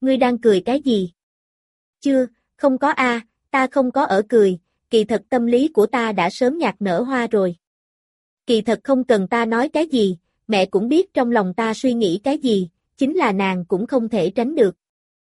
Ngươi đang cười cái gì? Chưa, không có a, ta không có ở cười, kỳ thật tâm lý của ta đã sớm nhạt nở hoa rồi. Kỳ thật không cần ta nói cái gì, mẹ cũng biết trong lòng ta suy nghĩ cái gì, chính là nàng cũng không thể tránh được.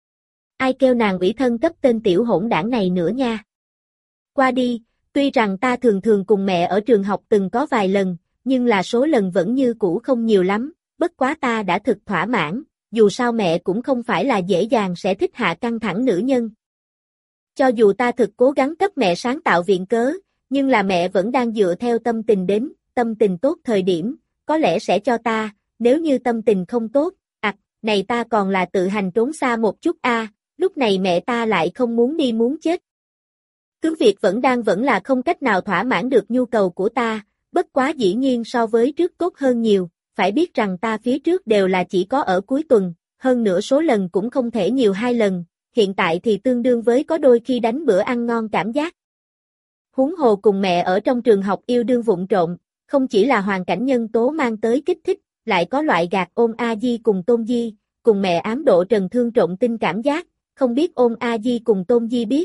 Ai kêu nàng ủy thân cấp tên tiểu hỗn đảng này nữa nha. Qua đi, tuy rằng ta thường thường cùng mẹ ở trường học từng có vài lần, nhưng là số lần vẫn như cũ không nhiều lắm, bất quá ta đã thực thỏa mãn, dù sao mẹ cũng không phải là dễ dàng sẽ thích hạ căng thẳng nữ nhân. Cho dù ta thực cố gắng cấp mẹ sáng tạo viện cớ, nhưng là mẹ vẫn đang dựa theo tâm tình đến, tâm tình tốt thời điểm, có lẽ sẽ cho ta, nếu như tâm tình không tốt, này ta còn là tự hành trốn xa một chút lúc này mẹ ta lại không muốn đi muốn chết. Cứ việc vẫn là không cách nào thỏa mãn được nhu cầu của ta, bất quá dĩ nhiên so với trước tốt hơn nhiều, phải biết rằng ta phía trước đều là chỉ có ở cuối tuần, hơn nữa số lần cũng không thể nhiều 2 lần, hiện tại thì tương đương với có đôi khi đánh bữa ăn ngon cảm giác. Huống hồ cùng mẹ ở trong trường học yêu đương vụng trộm, không chỉ là hoàn cảnh nhân tố mang tới kích thích, lại có loại gạt Ôn A Di cùng Tôn Di, cùng mẹ ám độ trần thương trộn tinh cảm giác, không biết Ôn A Di cùng Tôn Di biết.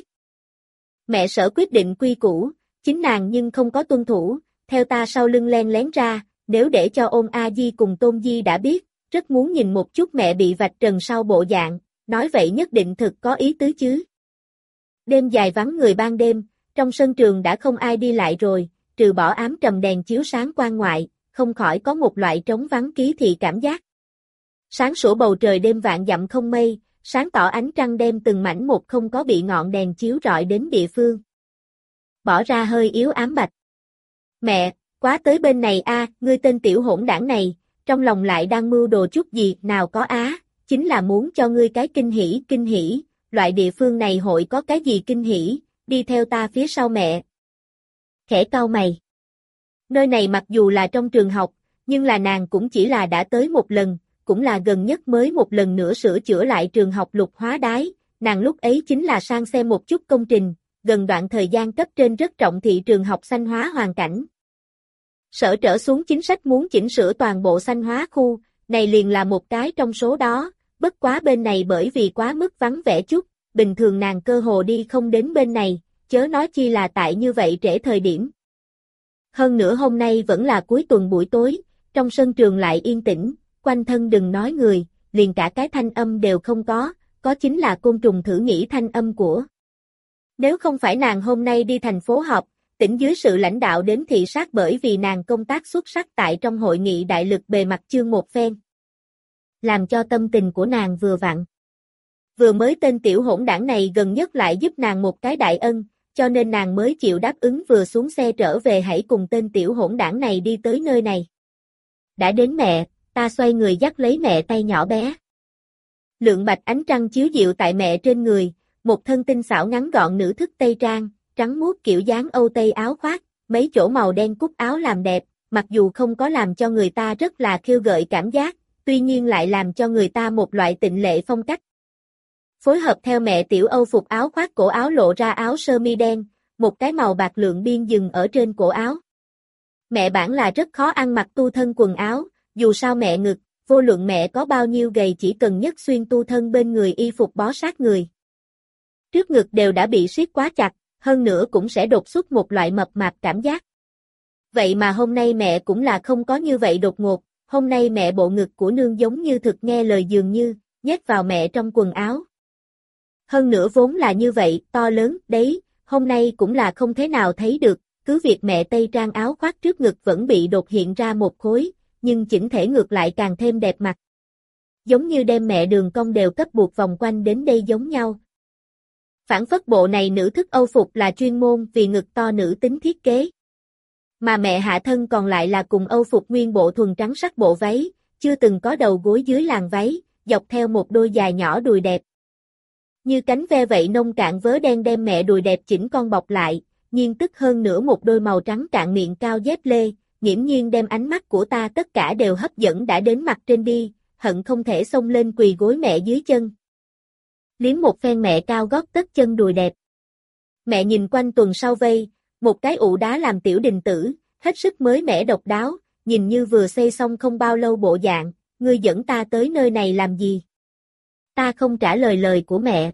Mẹ sở quyết định quy củ, chính nàng nhưng không có tuân thủ, theo ta sau lưng len lén ra, nếu để cho Ôn A Di cùng Tôn Di đã biết, rất muốn nhìn một chút mẹ bị vạch trần sau bộ dạng, nói vậy nhất định thực có ý tứ chứ. Đêm dài vắng người ban đêm, trong sân trường đã không ai đi lại rồi, trừ bỏ ám trầm đèn chiếu sáng quan ngoại, không khỏi có một loại trống vắng ký thị cảm giác. Sáng sủa bầu trời đêm vạn dặm không mây, sáng tỏ ánh trăng đem từng mảnh một không có bị ngọn đèn chiếu rọi đến địa phương. Bỏ ra hơi yếu ám bạch. Mẹ, quá tới bên này ngươi tên tiểu hỗn đảng này, trong lòng lại đang mưu đồ chút gì, nào có chính là muốn cho ngươi cái kinh hỉ, loại địa phương này hội có cái gì kinh hỉ, đi theo ta phía sau mẹ. Khẽ cau mày. Nơi này mặc dù là trong trường học, nhưng là nàng cũng chỉ là đã tới một lần, cũng là gần nhất mới một lần nữa sửa chữa lại trường học lục hóa đái, nàng lúc ấy chính là sang xem một chút công trình, gần đoạn thời gian cấp trên rất trọng thị trường học xanh hóa hoàn cảnh. Sở trở xuống chính sách muốn chỉnh sửa toàn bộ xanh hóa khu, này liền là một cái trong số đó, bất quá bên này bởi vì quá mức vắng vẻ chút, bình thường nàng cơ hồ đi không đến bên này, chớ nói chi là tại như vậy trễ thời điểm. Hơn nữa hôm nay vẫn là cuối tuần buổi tối, trong sân trường lại yên tĩnh, quanh thân đừng nói người, liền cả cái thanh âm đều không có chính là côn trùng thử nghĩ thanh âm của. Nếu không phải nàng hôm nay đi thành phố họp, tỉnh dưới sự lãnh đạo đến thị sát bởi vì nàng công tác xuất sắc tại trong hội nghị đại lực bề mặt chương một phen. Làm cho tâm tình của nàng vừa vặn. Vừa mới tên tiểu hỗn đảng này gần nhất lại giúp nàng một cái đại ân, cho nên nàng mới chịu đáp ứng vừa xuống xe trở về hãy cùng tên tiểu hỗn đảng này đi tới nơi này. Đã đến mẹ, ta xoay người dắt lấy mẹ tay nhỏ bé. Lượng bạch ánh trăng chiếu dịu tại mẹ trên người, một thân tinh xảo ngắn gọn nữ thức tây trang, trắng muốt kiểu dáng Âu Tây áo khoác, mấy chỗ màu đen cúc áo làm đẹp, mặc dù không có làm cho người ta rất là khiêu gợi cảm giác, tuy nhiên lại làm cho người ta một loại tịnh lệ phong cách. Phối hợp theo mẹ tiểu Âu phục áo khoác cổ áo lộ ra áo sơ mi đen, một cái màu bạc lượng biên dừng ở trên cổ áo. Mẹ bản là rất khó ăn mặc tu thân quần áo, dù sao mẹ ngực, vô luận mẹ có bao nhiêu gầy chỉ cần nhất xuyên tu thân bên người y phục bó sát người. Trước ngực đều đã bị siết quá chặt, hơn nữa cũng sẽ đột xuất một loại mập mạp cảm giác. Vậy mà hôm nay mẹ cũng là không có như vậy đột ngột, hôm nay mẹ bộ ngực của nương giống như thực nghe lời dường như, nhét vào mẹ trong quần áo. Hơn nữa vốn là như vậy, to lớn, đấy, hôm nay cũng là không thế nào thấy được, cứ việc mẹ tây trang áo khoác trước ngực vẫn bị đột hiện ra một khối, nhưng chỉnh thể ngược lại càng thêm đẹp mặt. Giống như đem mẹ đường cong đều cấp buộc vòng quanh đến đây giống nhau. Phản phất bộ này nữ thức Âu phục là chuyên môn vì ngực to nữ tính thiết kế. Mà mẹ hạ thân còn lại là cùng Âu phục nguyên bộ thuần trắng sắc bộ váy, chưa từng có đầu gối dưới làn váy, dọc theo một đôi dài nhỏ đùi đẹp. Như cánh ve vậy nông cạn vớ đen đem mẹ đùi đẹp chỉnh con bọc lại, nhiên tức hơn nữa một đôi màu trắng cạn miệng cao dép lê, nghiễm nhiên đem ánh mắt của ta tất cả đều hấp dẫn đã đến mặt trên đi, hận không thể xông lên quỳ gối mẹ dưới chân. Liếm một phen mẹ cao gót tất chân đùi đẹp. Mẹ nhìn quanh tuần sau vây, một cái ụ đá làm tiểu đình tử, hết sức mới mẻ độc đáo, nhìn như vừa xây xong không bao lâu bộ dạng, ngươi dẫn ta tới nơi này làm gì? Ta không trả lời lời của mẹ,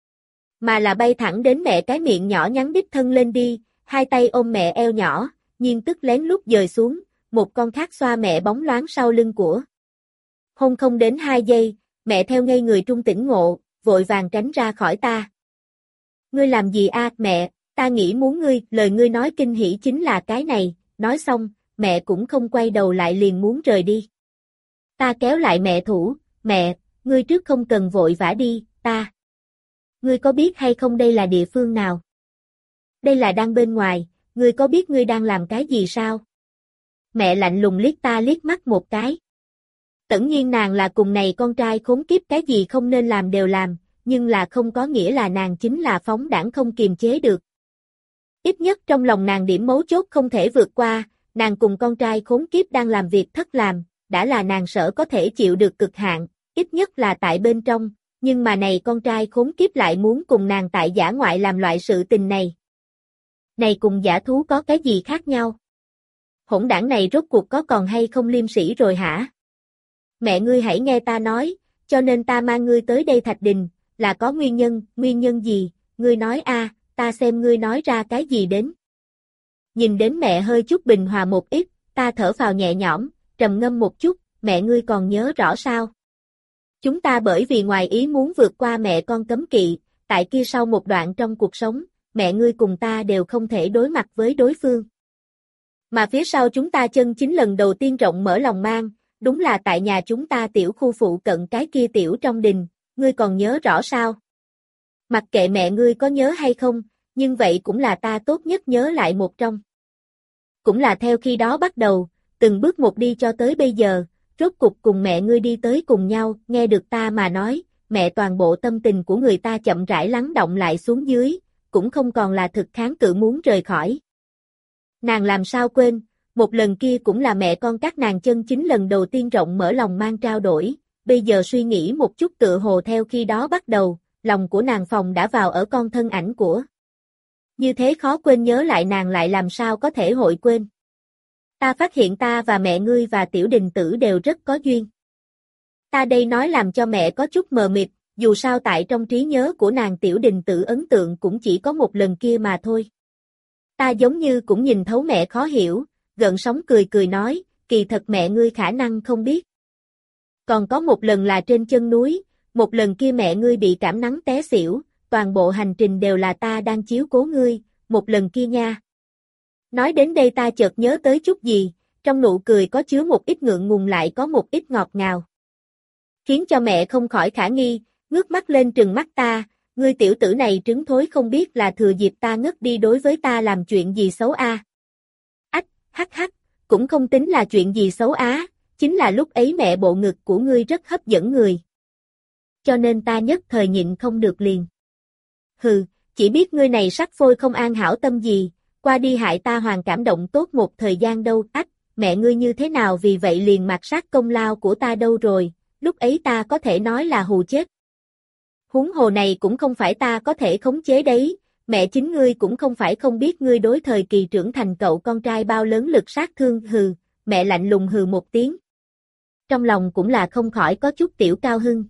mà là bay thẳng đến mẹ cái miệng nhỏ nhắn đích thân lên đi, hai tay ôm mẹ eo nhỏ, nhiên tức lén lút dời xuống, một con khác xoa mẹ bóng loáng sau lưng của. Hôn không đến 2 giây, mẹ theo ngây người trung tỉnh ngộ, vội vàng tránh ra khỏi ta. Ngươi làm gì a, mẹ, ta nghĩ muốn ngươi, lời ngươi nói kinh hỉ chính là cái này, nói xong, mẹ cũng không quay đầu lại liền muốn rời đi. Ta kéo lại mẹ thủ, mẹ, ngươi trước không cần vội vã đi, ta. Ngươi có biết hay không đây là địa phương nào? Đây là đang bên ngoài, ngươi có biết ngươi đang làm cái gì sao? Mẹ lạnh lùng liếc ta liếc mắt một cái. Tất nhiên nàng là cùng này con trai khốn kiếp cái gì không nên làm đều làm, nhưng là không có nghĩa là nàng chính là phóng đãng không kiềm chế được. Ít nhất trong lòng nàng điểm mấu chốt không thể vượt qua, nàng cùng con trai khốn kiếp đang làm việc thất làm, đã là nàng sợ có thể chịu được cực hạn, ít nhất là tại bên trong, nhưng mà này con trai khốn kiếp lại muốn cùng nàng tại dã ngoại làm loại sự tình này. Này cùng dã thú có cái gì khác nhau? Hỗn đảng này rốt cuộc có còn hay không liêm sỉ rồi hả? Mẹ ngươi hãy nghe ta nói, cho nên ta mang ngươi tới đây Thạch Đình, là có nguyên nhân gì, ngươi nói a, ta xem ngươi nói ra cái gì đến. Nhìn đến mẹ hơi chút bình hòa một ít, ta thở phào nhẹ nhõm, trầm ngâm một chút, mẹ ngươi còn nhớ rõ sao? Chúng ta bởi vì ngoài ý muốn vượt qua mẹ con cấm kỵ, tại kia sau một đoạn trong cuộc sống, mẹ ngươi cùng ta đều không thể đối mặt với đối phương. Mà phía sau chúng ta chân chính lần đầu tiên rộng mở lòng mang, đúng là tại nhà chúng ta tiểu khu phụ cận cái kia tiểu trong đình, ngươi còn nhớ rõ sao? Mặc kệ mẹ ngươi có nhớ hay không, nhưng vậy cũng là ta tốt nhất nhớ lại một trong. Cũng là theo khi đó bắt đầu, từng bước một đi cho tới bây giờ, rốt cục cùng mẹ ngươi đi tới cùng nhau, nghe được ta mà nói, mẹ toàn bộ tâm tình của người ta chậm rãi lắng động lại xuống dưới, cũng không còn là thực kháng cự muốn rời khỏi. Nàng làm sao quên, một lần kia cũng là mẹ con các nàng chân chính lần đầu tiên rộng mở lòng mang trao đổi, bây giờ suy nghĩ một chút tựa hồ theo khi đó bắt đầu, lòng của nàng phòng đã vào ở con thân ảnh của. Như thế khó quên nhớ lại nàng lại làm sao có thể hội quên. Ta phát hiện ta và mẹ ngươi và Tiểu Đình Tử đều rất có duyên. Ta đây nói làm cho mẹ có chút mờ mịt, dù sao tại trong trí nhớ của nàng Tiểu Đình Tử ấn tượng cũng chỉ có một lần kia mà thôi. Ta giống như cũng nhìn thấu mẹ khó hiểu, gợn sóng cười cười nói, kỳ thật mẹ ngươi khả năng không biết. Còn có một lần là trên chân núi, một lần kia mẹ ngươi bị cảm nắng té xỉu, toàn bộ hành trình đều là ta đang chiếu cố ngươi, một lần kia nha. Nói đến đây ta chợt nhớ tới chút gì, trong nụ cười có chứa một ít ngượng ngùng lại có một ít ngọt ngào. Khiến cho mẹ không khỏi khả nghi, ngước mắt lên trừng mắt ta, ngươi tiểu tử này trứng thối không biết là thừa dịp ta ngất đi đối với ta làm chuyện gì xấu a. Ách, hắc hắc, cũng không tính là chuyện gì xấu á, chính là lúc ấy mẹ bộ ngực của ngươi rất hấp dẫn người. Cho nên ta nhất thời nhịn không được liền. Hừ, chỉ biết ngươi này sắc phôi không an hảo tâm gì, qua đi hại ta hoàn cảm động tốt một thời gian đâu, ách, mẹ ngươi như thế nào vì vậy liền mạt sát công lao của ta đâu rồi, lúc ấy ta có thể nói là hù chết. Huống hồ này cũng không phải ta có thể khống chế đấy, mẹ chính ngươi cũng không phải không biết ngươi đối thời kỳ trưởng thành cậu con trai bao lớn lực sát thương, hừ, mẹ lạnh lùng hừ một tiếng. Trong lòng cũng là không khỏi có chút tiểu cao hưng.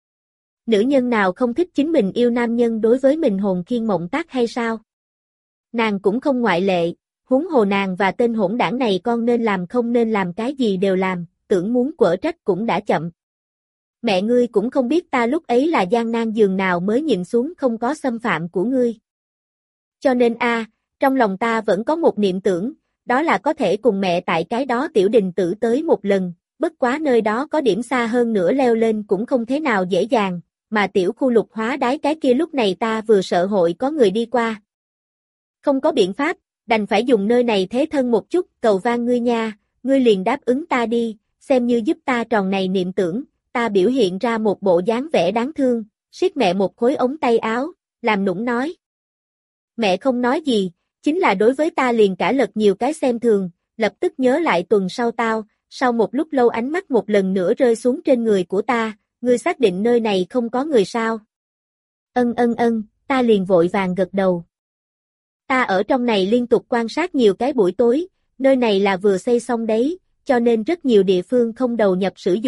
Nữ nhân nào không thích chính mình yêu nam nhân đối với mình hồn khiên mộng tác hay sao? Nàng cũng không ngoại lệ, huống hồ nàng và tên hỗn đảng này con nên làm không nên làm cái gì đều làm, tưởng muốn quở trách cũng đã chậm. Mẹ ngươi cũng không biết ta lúc ấy là gian nan giường nào mới nhịn xuống không có xâm phạm của ngươi. Cho nên trong lòng ta vẫn có một niệm tưởng, đó là có thể cùng mẹ tại cái đó Tiểu Đình Tử tới một lần, bất quá nơi đó có điểm xa hơn nữa leo lên cũng không thế nào dễ dàng, mà tiểu khu Lục Hóa Đái cái kia lúc này ta vừa sợ hội có người đi qua. Không có biện pháp, đành phải dùng nơi này thế thân một chút, cầu van ngươi nha, ngươi liền đáp ứng ta đi, xem như giúp ta tròn này niệm tưởng, ta biểu hiện ra một bộ dáng vẻ đáng thương, siết mẹ một khối ống tay áo, làm nũng nói. Mẹ không nói gì, chính là đối với ta liền cả lật nhiều cái xem thường, lập tức nhớ lại tuần sau sau một lúc lâu ánh mắt một lần nữa rơi xuống trên người của ta, ngươi xác định nơi này không có người sao? Ân, ta liền vội vàng gật đầu. Ta ở trong này liên tục quan sát nhiều cái buổi tối, nơi này là vừa xây xong đấy, cho nên rất nhiều địa phương không đầu nhập sử dụng,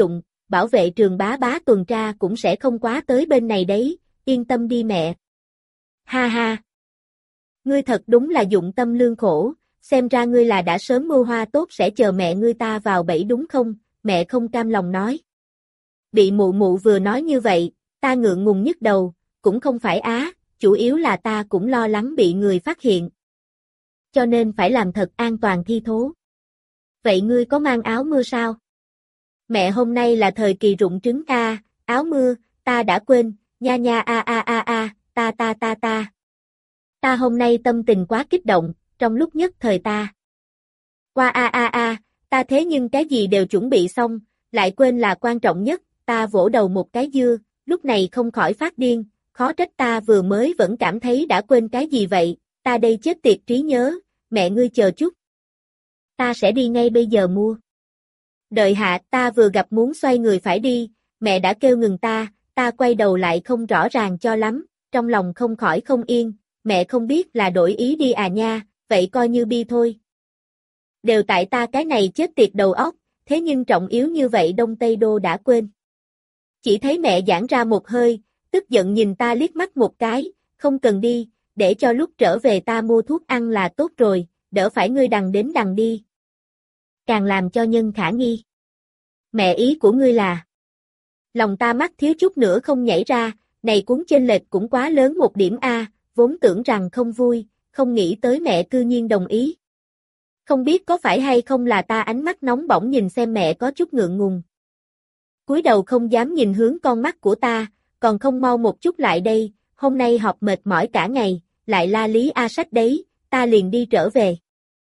bảo vệ Trường Bá Bá tuần tra cũng sẽ không quá tới bên này đấy, yên tâm đi mẹ. Ha ha. Ngươi thật đúng là dụng tâm lương khổ, xem ra ngươi là đã sớm mưu hoa tốt sẽ chờ mẹ ngươi ta vào bẫy đúng không, mẹ không cam lòng nói. Bị mụ mụ vừa nói như vậy, ta ngượng ngùng nhức đầu, cũng không phải á, chủ yếu là ta cũng lo lắng bị người phát hiện. Cho nên phải làm thật an toàn thi thố. Vậy ngươi có mang áo mưa sao? Mẹ hôm nay là thời kỳ rụng trứng a, áo mưa, ta đã quên, nha nha a a a a, ta. Ta hôm nay tâm tình quá kích động, trong lúc nhất thời ta. Qua a, ta thế nhưng cái gì đều chuẩn bị xong, lại quên là quan trọng nhất, ta vỗ đầu một cái dưa, lúc này không khỏi phát điên, khó trách ta vừa mới vẫn cảm thấy đã quên cái gì vậy, ta đây chết tiệt trí nhớ, mẹ ngươi chờ chút. Ta sẽ đi ngay bây giờ mua. Đợi hạ, ta vừa gặp muốn xoay người phải đi, mẹ đã kêu ngừng ta quay đầu lại không rõ ràng cho lắm, trong lòng không khỏi không yên, mẹ không biết là đổi ý đi à nha, vậy coi như bi thôi. Đều tại ta cái này chết tiệt đầu óc, thế nhưng trọng yếu như vậy Đông Tây Đô đã quên. Chỉ thấy mẹ giãn ra một hơi, tức giận nhìn ta liếc mắt một cái, không cần đi, để cho lúc trở về ta mua thuốc ăn là tốt rồi, đỡ phải ngươi đằng đến đằng đi. Càng làm cho nhân khả nghi. Mẹ ý của ngươi là. Lòng ta mắt thiếu chút nữa không nhảy ra, này cuốn chênh lệch cũng quá lớn một điểm a, vốn tưởng rằng không vui, không nghĩ tới mẹ cư nhiên đồng ý. Không biết có phải hay không là ta ánh mắt nóng bỏng nhìn xem mẹ có chút ngượng ngùng. Cúi đầu không dám nhìn hướng con mắt của ta, còn không mau một chút lại đây, hôm nay học mệt mỏi cả ngày, lại la lý a sách đấy, ta liền đi trở về.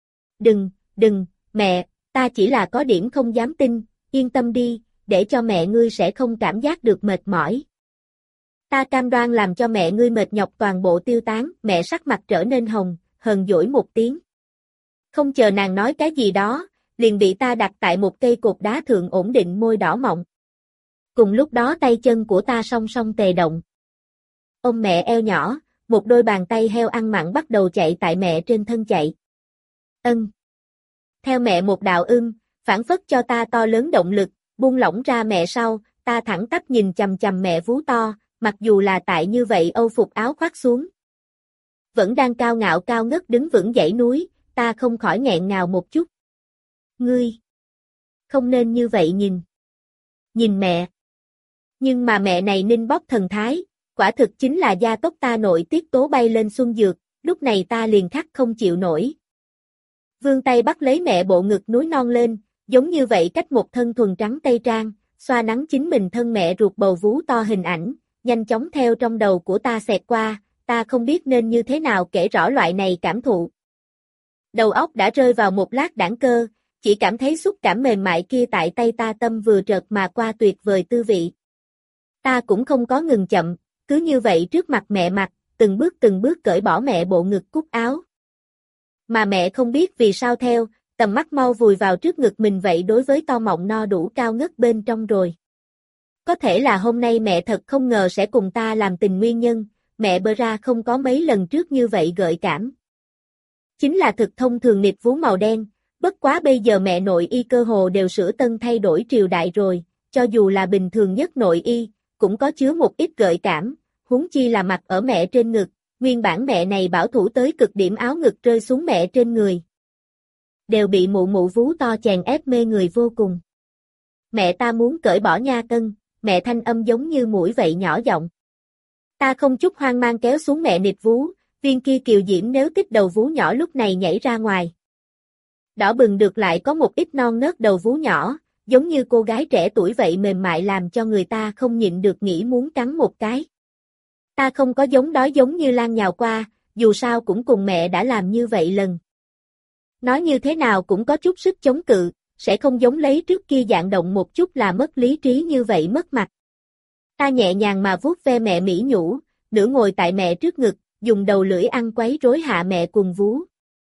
Đừng, mẹ, ta chỉ là có điểm không dám tin, yên tâm đi, để cho mẹ ngươi sẽ không cảm giác được mệt mỏi. Ta cam đoan làm cho mẹ ngươi mệt nhọc toàn bộ tiêu tán, mẹ sắc mặt trở nên hồng, hờn dỗi một tiếng. Không chờ nàng nói cái gì đó, liền bị ta đặt tại một cây cột đá thượng ổn định môi đỏ mọng. Cùng lúc đó tay chân của ta song song tề động. Ôm mẹ eo nhỏ, một đôi bàn tay heo ăn mặn bắt đầu chạy tại mẹ trên thân chạy. Ân. Theo mẹ một đạo phản phất cho ta to lớn động lực, buông lỏng ra mẹ sau, ta thẳng tắp nhìn chằm chằm mẹ vú to, mặc dù là tại như vậy âu phục áo khoác xuống. Vẫn đang cao ngạo cao ngất đứng vững dãy núi, ta không khỏi nghẹn ngào một chút. Ngươi! Không nên như vậy nhìn. Nhìn mẹ. Nhưng mà mẹ này ninh bóp thần thái, quả thực chính là gia tốc ta nội tiết tố bay lên xuân dược, lúc này ta liền khắc không chịu nổi. Vươn tay bắt lấy mẹ bộ ngực núi non lên, giống như vậy cách một thân thuần trắng tây trang, xoa nắng chính mình thân mẹ ruột bầu vú to hình ảnh, nhanh chóng theo trong đầu của ta xẹt qua, ta không biết nên như thế nào kể rõ loại này cảm thụ. Đầu óc đã rơi vào một lát đãng cơ, chỉ cảm thấy xúc cảm mềm mại kia tại tay ta tâm vừa trợt mà qua tuyệt vời tư vị. Ta cũng không có ngừng chậm, cứ như vậy trước mặt mẹ mặt, từng bước cởi bỏ mẹ bộ ngực cúc áo. Mà mẹ không biết vì sao theo, tầm mắt mau vùi vào trước ngực mình vậy đối với to mọng no đủ cao ngất bên trong rồi. Có thể là hôm nay mẹ thật không ngờ sẽ cùng ta làm tình nguyên nhân, mẹ bơ ra không có mấy lần trước như vậy gợi cảm. Chính là thực thông thường nịt vú màu đen, bất quá bây giờ mẹ nội y cơ hồ đều sửa tân thay đổi triều đại rồi, cho dù là bình thường nhất nội y, cũng có chứa một ít gợi cảm, huống chi là mặc ở mẹ trên ngực, nguyên bản mẹ này bảo thủ tới cực điểm áo ngực rơi xuống mẹ trên người. Đều bị mụ vú to chèn ép mê người vô cùng. Mẹ ta muốn cởi bỏ nha cân, mẹ thanh âm giống như mũi vậy nhỏ giọng. Ta không chút hoang mang kéo xuống mẹ nịt vú, viên kia kiều diễm nếu tích đầu vú nhỏ lúc này nhảy ra ngoài. Đỏ bừng được lại có một ít non nớt đầu vú nhỏ, giống như cô gái trẻ tuổi vậy mềm mại làm cho người ta không nhịn được nghĩ muốn cắn một cái. Ta không có giống đó giống như Lan nhào qua, dù sao cũng cùng mẹ đã làm như vậy lần. Nói như thế nào cũng có chút sức chống cự, sẽ không giống lấy trước kia dạng động một chút là mất lý trí như vậy mất mặt. Ta nhẹ nhàng mà vuốt ve mẹ mỹ nhũ, nửa ngồi tại mẹ trước ngực, dùng đầu lưỡi ăn quấy rối hạ mẹ cùng vú.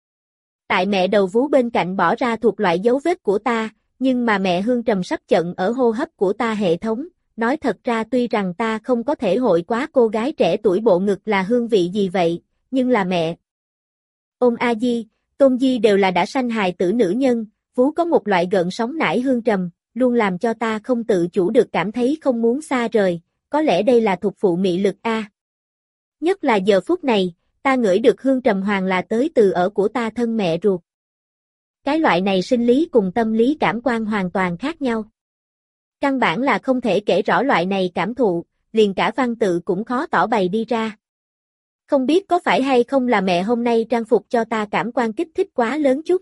Tại mẹ đầu vú bên cạnh bỏ ra thuộc loại dấu vết của ta, nhưng mà mẹ hương trầm sắp chận ở hô hấp của ta hệ thống, nói thật ra tuy rằng ta không có thể hội quá cô gái trẻ tuổi bộ ngực là hương vị gì vậy, nhưng là mẹ. Ôm A-di, Tôn Di đều là đã sanh hài tử nữ nhân, vú có một loại gợn sóng nải hương trầm, luôn làm cho ta không tự chủ được cảm thấy không muốn xa rời, có lẽ đây là thuộc phụ mị lực a. Nhất là giờ phút này, ta ngửi được hương trầm hoàng là tới từ ở của ta thân mẹ ruột. Cái loại này sinh lý cùng tâm lý cảm quan hoàn toàn khác nhau. Căn bản là không thể kể rõ loại này cảm thụ, liền cả văn tự cũng khó tỏ bày đi ra. Không biết có phải hay không là mẹ hôm nay trang phục cho ta cảm quan kích thích quá lớn chút.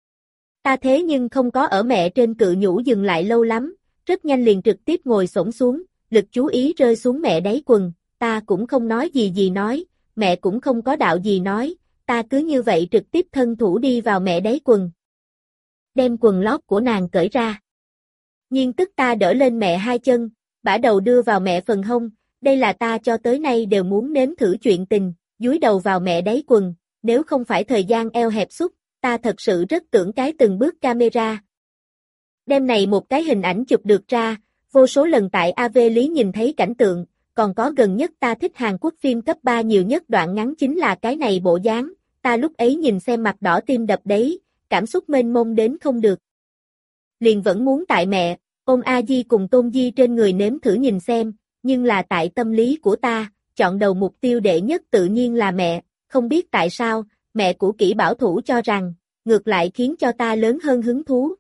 Ta thế nhưng không có ở mẹ trên cự nhũ dừng lại lâu lắm, rất nhanh liền trực tiếp ngồi xổm xuống, lực chú ý rơi xuống mẹ đáy quần, ta cũng không nói gì nói, mẹ cũng không có đạo gì nói, ta cứ như vậy trực tiếp thân thủ đi vào mẹ đáy quần. Đem quần lót của nàng cởi ra. Nhưng tức ta đỡ lên mẹ hai chân, bả đầu đưa vào mẹ phần hông, đây là ta cho tới nay đều muốn nếm thử chuyện tình, dúi đầu vào mẹ đáy quần, nếu không phải thời gian eo hẹp xúc, ta thật sự rất tưởng cái từng bước camera. Đêm này một cái hình ảnh chụp được ra, vô số lần tại AV Lý nhìn thấy cảnh tượng, còn có gần nhất ta thích Hàn Quốc phim cấp 3 nhiều nhất đoạn ngắn chính là cái này bộ dáng, ta lúc ấy nhìn xem mặt đỏ tim đập đấy, cảm xúc mênh mông đến không được. Liền vẫn muốn tại mẹ, ôm A Di cùng Tôn Di trên người nếm thử nhìn xem, nhưng là tại tâm lý của ta, chọn đầu mục tiêu đệ nhất tự nhiên là mẹ, không biết tại sao, mẹ của Kỷ Bảo Thủ cho rằng, ngược lại khiến cho ta lớn hơn hứng thú.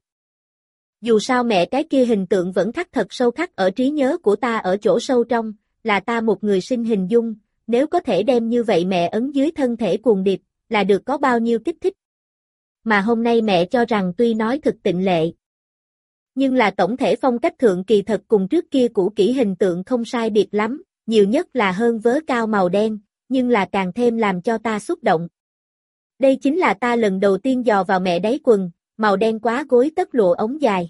Dù sao mẹ cái kia hình tượng vẫn khắc thật sâu khắc ở trí nhớ của ta ở chỗ sâu trong, là ta một người sinh hình dung, nếu có thể đem như vậy mẹ ấn dưới thân thể cuồng điệp, là được có bao nhiêu kích thích. Mà hôm nay mẹ cho rằng tuy nói thực tịnh lệ, nhưng là tổng thể phong cách thượng kỳ thật cùng trước kia cũ kỹ hình tượng không sai biệt lắm, nhiều nhất là hơn vớ cao màu đen, nhưng là càng thêm làm cho ta xúc động. Đây chính là ta lần đầu tiên dò vào mẹ đáy quần, màu đen quá gối tất lụa ống dài.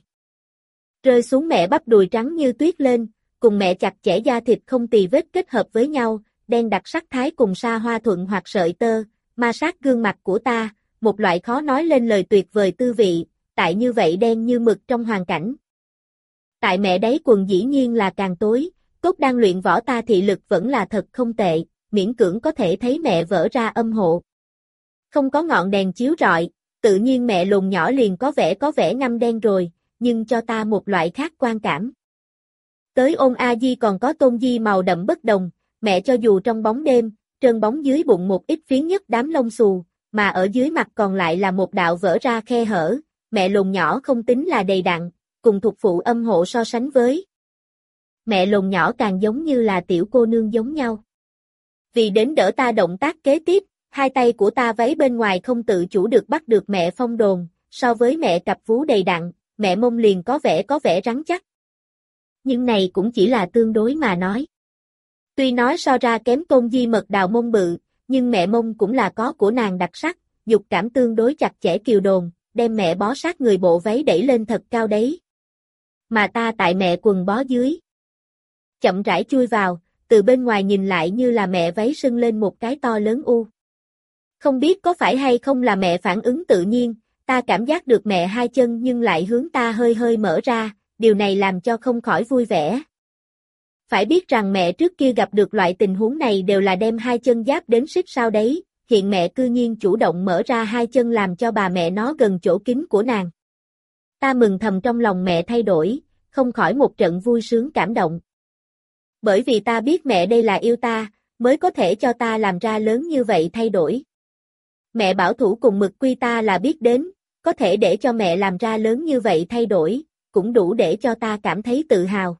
Rơi xuống mẹ bắp đùi trắng như tuyết lên, cùng mẹ chặt chẽ da thịt không tì vết kết hợp với nhau, đen đặc sắc thái cùng sa hoa thuận hoặc sợi tơ, ma sát gương mặt của ta, một loại khó nói lên lời tuyệt vời tư vị, tại như vậy đen như mực trong hoàn cảnh. Tại mẹ đáy quần dĩ nhiên là càng tối, cốt đang luyện võ ta thị lực vẫn là thật không tệ, miễn cưỡng có thể thấy mẹ vỡ ra âm hộ. Không có ngọn đèn chiếu rọi, tự nhiên mẹ lùn nhỏ liền có vẻ ngăm đen rồi, nhưng cho ta một loại khác quan cảm. Tới ôm A Di còn có Tôn Di màu đậm bất đồng, mẹ cho dù trong bóng đêm, trơn bóng dưới bụng một ít phiến nhất đám lông xù, mà ở dưới mặt còn lại là một đạo vỡ ra khe hở, mẹ lùn nhỏ không tính là đầy đặn, cùng thuộc phụ âm hộ so sánh với. Mẹ lùn nhỏ càng giống như là tiểu cô nương giống nhau. Vì đến đỡ ta động tác kế tiếp, hai tay của ta váy bên ngoài không tự chủ được bắt được mẹ phong đồn, so với mẹ cặp vú đầy đặn, mẹ mông liền có vẻ rắn chắc. Nhưng này cũng chỉ là tương đối mà nói. Tuy nói so ra kém Tôn Di mật đào mông bự, nhưng mẹ mông cũng là có của nàng đặc sắc, dục cảm tương đối chặt chẽ kiều đồn, đem mẹ bó sát người bộ váy đẩy lên thật cao đấy. Mà ta tại mẹ quần bó dưới. Chậm rãi chui vào, từ bên ngoài nhìn lại như là mẹ váy sưng lên một cái to lớn u. Không biết có phải hay không là mẹ phản ứng tự nhiên, ta cảm giác được mẹ hai chân nhưng lại hướng ta hơi hơi mở ra, điều này làm cho không khỏi vui vẻ. Phải biết rằng mẹ trước kia gặp được loại tình huống này đều là đem hai chân giáp đến xích sao đấy, hiện mẹ cư nhiên chủ động mở ra hai chân làm cho bà mẹ nó gần chỗ kín của nàng. Ta mừng thầm trong lòng mẹ thay đổi, không khỏi một trận vui sướng cảm động. Bởi vì ta biết mẹ đây là yêu ta, mới có thể cho ta làm ra lớn như vậy thay đổi. Mẹ bảo thủ cùng mực quy ta là biết đến, có thể để cho mẹ làm ra lớn như vậy thay đổi, cũng đủ để cho ta cảm thấy tự hào.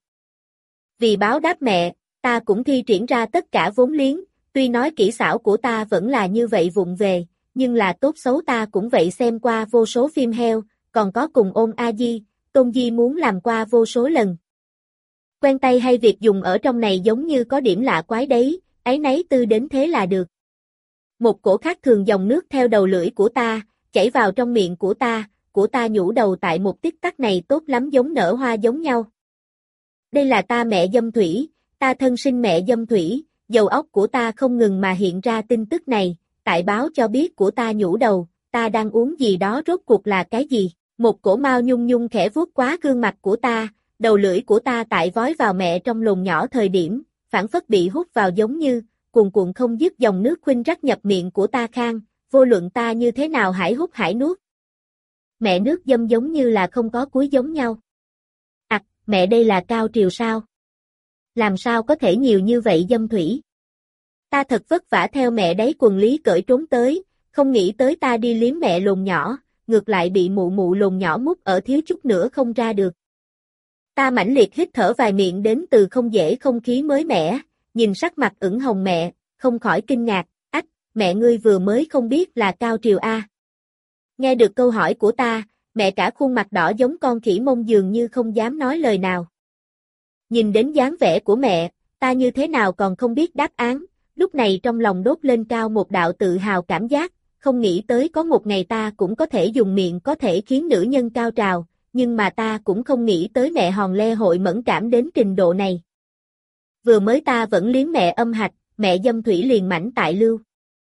Vì báo đáp mẹ, ta cũng thi triển ra tất cả vốn liếng, tuy nói kỹ xảo của ta vẫn là như vậy vụng về, nhưng là tốt xấu ta cũng vậy xem qua vô số phim heo, còn có cùng ôm A Di, Tôn Di muốn làm qua vô số lần. Quen tay hay việc dùng ở trong này giống như có điểm lạ quái đấy, áy náy tư đến thế là được. Một cổ khác thường dòng nước theo đầu lưỡi của ta, chảy vào trong miệng của ta nhũ đầu tại một tích tắc này tốt lắm giống nở hoa giống nhau. Đây là ta mẹ dâm thủy, ta thân sinh mẹ dâm thủy, đầu óc của ta không ngừng mà hiện ra tin tức này, tại báo cho biết của ta nhũ đầu, ta đang uống gì đó rốt cuộc là cái gì, một cổ mao nhung nhung khẽ vuốt quá gương mặt của ta, đầu lưỡi của ta tại vói vào mẹ trong lồn nhỏ thời điểm, phản phất bị hút vào giống như, cuồn cuộn không dứt dòng nước khuynh rắc nhập miệng của ta khang, vô luận ta như thế nào hãy hút hãy nuốt. Mẹ nước dâm giống như là không có cuối giống nhau. mẹ đây là cao triều sao? Làm sao có thể nhiều như vậy dâm thủy? Ta thật vất vả theo mẹ đáy quần lý cởi trốn tới, không nghĩ tới ta đi liếm mẹ lồn nhỏ, ngược lại bị mụ mụ lồn nhỏ mút ở thiếu chút nữa không ra được. Ta mãnh liệt hít thở vài miệng đến từ không dễ không khí mới mẻ, nhìn sắc mặt ửng hồng mẹ, không khỏi kinh ngạc, ách, mẹ ngươi vừa mới không biết là cao triều a. Nghe được câu hỏi của ta, mẹ cả khuôn mặt đỏ giống con khỉ mông dường như không dám nói lời nào. Nhìn đến dáng vẻ của mẹ, ta như thế nào còn không biết đáp án, lúc này trong lòng đốt lên cao một đạo tự hào cảm giác, không nghĩ tới có một ngày ta cũng có thể dùng miệng có thể khiến nữ nhân cao trào, nhưng mà ta cũng không nghĩ tới mẹ hòn le hội mẫn cảm đến trình độ này. Vừa mới ta vẫn liếm mẹ âm hạch, mẹ dâm thủy liền mảnh tại lưu.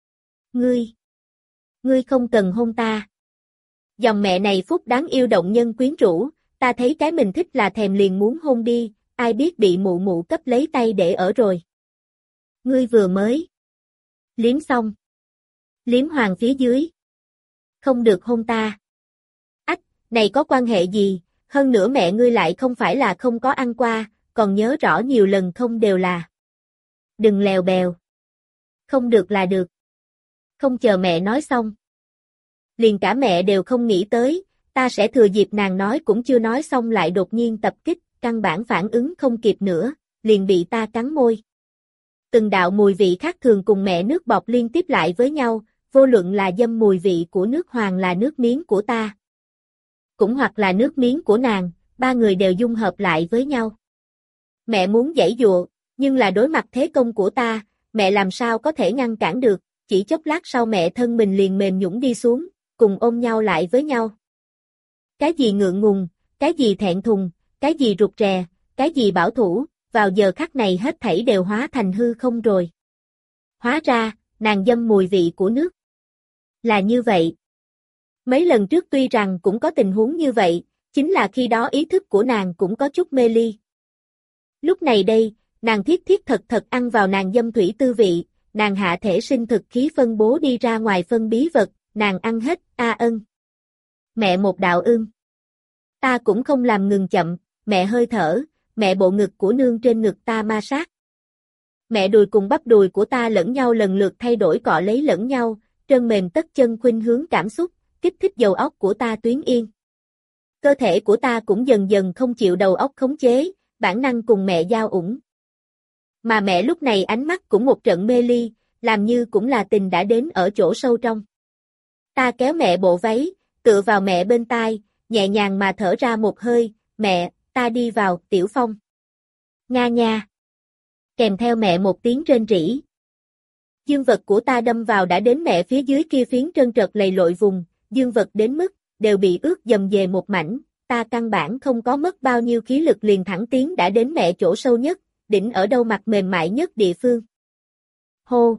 Ngươi không cần hôn ta. Dòng mẹ này phúc đáng yêu động nhân quyến rũ, ta thấy cái mình thích là thèm liền muốn hôn đi, ai biết bị mụ mụ cấp lấy tay để ở rồi. Ngươi vừa mới liếm xong. Liếm hoàng phía dưới. Không được hôn ta. Ách, này có quan hệ gì, hơn nữa mẹ ngươi lại không phải là không có ăn qua, còn nhớ rõ nhiều lần không đều là. Đừng lèo bèo. Không được là được. Không chờ mẹ nói xong. Liền cả mẹ đều không nghĩ tới, ta sẽ thừa dịp nàng nói cũng chưa nói xong lại đột nhiên tập kích, căn bản phản ứng không kịp nữa, liền bị ta cắn môi. Từng đạo mùi vị khác thường cùng mẹ nước bọt liên tiếp lại với nhau, vô luận là dâm mùi vị của nước hoàng là nước miếng của ta. Cũng hoặc là nước miếng của nàng, ba người đều dung hợp lại với nhau. Mẹ muốn giãy giụa, nhưng là đối mặt thế công của ta, mẹ làm sao có thể ngăn cản được, chỉ chốc lát sau mẹ thân mình liền mềm nhũn đi xuống, cùng ôm nhau lại với nhau. Cái gì ngượng ngùng, cái gì thẹn thùng, cái gì rụt rè, cái gì bảo thủ, vào giờ khắc này hết thảy đều hóa thành hư không rồi. Hóa ra, nàng dâm mùi vị của nước. Là như vậy. Mấy lần trước tuy rằng cũng có tình huống như vậy, chính là khi đó ý thức của nàng cũng có chút mê ly. Lúc này đây, nàng thiết thiết thật thật ăn vào nàng dâm thủy tư vị, nàng hạ thể sinh thực khí phân bố đi ra ngoài phân bí vật, nàng ăn hết, ân. Mẹ một đạo ưng. Ta cũng không làm ngừng chậm, mẹ hơi thở, mẹ bộ ngực của nương trên ngực ta ma sát. Mẹ đùi cùng bắp đùi của ta lẫn nhau lần lượt thay đổi cọ lấy lẫn nhau, trơn mềm tất chân khuynh hướng cảm xúc, kích thích đầu óc của ta tuyến yên. Cơ thể của ta cũng dần dần không chịu đầu óc khống chế, bản năng cùng mẹ giao ủng. Mà mẹ lúc này ánh mắt cũng một trận mê ly, làm như cũng là tình đã đến ở chỗ sâu trong. Ta kéo mẹ bộ váy, tựa vào mẹ bên tai, nhẹ nhàng mà thở ra một hơi, mẹ, ta đi vào, Tiểu Phong. Nga nha. Kèm theo mẹ một tiếng rên rỉ. Dương vật của ta đâm vào đã đến mẹ phía dưới kia phiến trơn trật lầy lội vùng, dương vật đến mức, đều bị ướt dầm về một mảnh, ta căn bản không có mất bao nhiêu khí lực liền thẳng tiến đã đến mẹ chỗ sâu nhất, đỉnh ở đâu mặt mềm mại nhất địa phương. Hô.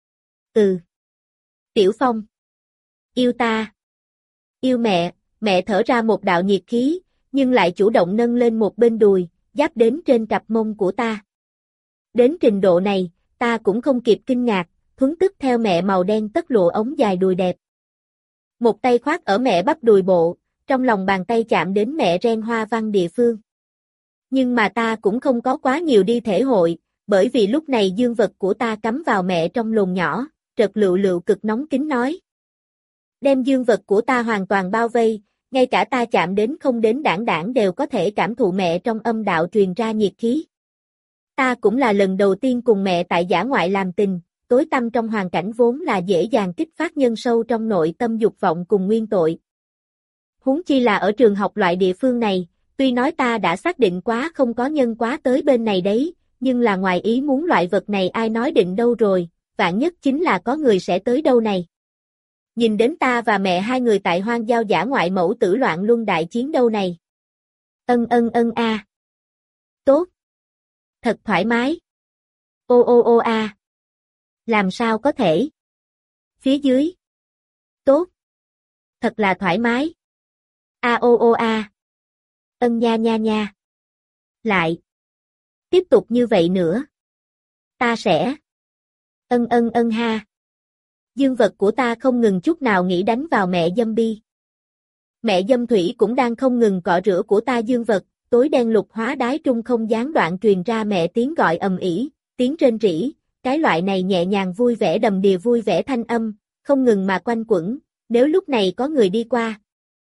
Tiểu Phong. Yêu ta. Yêu mẹ, mẹ thở ra một đạo nhiệt khí, nhưng lại chủ động nâng lên một bên đùi, giáp đến trên cặp mông của ta. Đến trình độ này, ta cũng không kịp kinh ngạc, thuấn tức theo mẹ màu đen tất lộ ống dài đùi đẹp. Một tay khoác ở mẹ bắp đùi bộ, trong lòng bàn tay chạm đến mẹ ren hoa văn địa phương. Nhưng mà ta cũng không có quá nhiều đi thể hội, bởi vì lúc này dương vật của ta cắm vào mẹ trong lồn nhỏ, trật lựu lựu cực nóng kính nói. Đem dương vật của ta hoàn toàn bao vây, ngay cả ta chạm đến không đến đảng đảng đều có thể cảm thụ mẹ trong âm đạo truyền ra nhiệt khí. Ta cũng là lần đầu tiên cùng mẹ tại dã ngoại làm tình, tối tăm trong hoàn cảnh vốn là dễ dàng kích phát nhân sâu trong nội tâm dục vọng cùng nguyên tội. Huống chi là ở trường học loại địa phương này, tuy nói ta đã xác định quá không có nhân quá tới bên này đấy, nhưng là ngoài ý muốn loại vật này ai nói định đâu rồi, vạn nhất chính là có người sẽ tới đâu này. Nhìn đến ta và mẹ hai người tại hoang giao dã ngoại mẫu tử loạn luân đại chiến đâu này. A. Tốt. Thật thoải mái. Ô a. Làm sao có thể? Phía dưới. Tốt. Thật là thoải mái. Ô a. Nha. Lại. Tiếp tục như vậy nữa. Ta sẽ. Ha. Dương vật của ta không ngừng chút nào nghĩ đánh vào mẹ dâm bi. Mẹ dâm thủy cũng đang không ngừng cọ rửa của ta dương vật, tối đen lục hóa đái trung không gián đoạn truyền ra mẹ tiếng gọi ầm ĩ, tiếng rên rỉ, cái loại này nhẹ nhàng vui vẻ đầm đìa vui vẻ thanh âm, không ngừng mà quanh quẩn, nếu lúc này có người đi qua,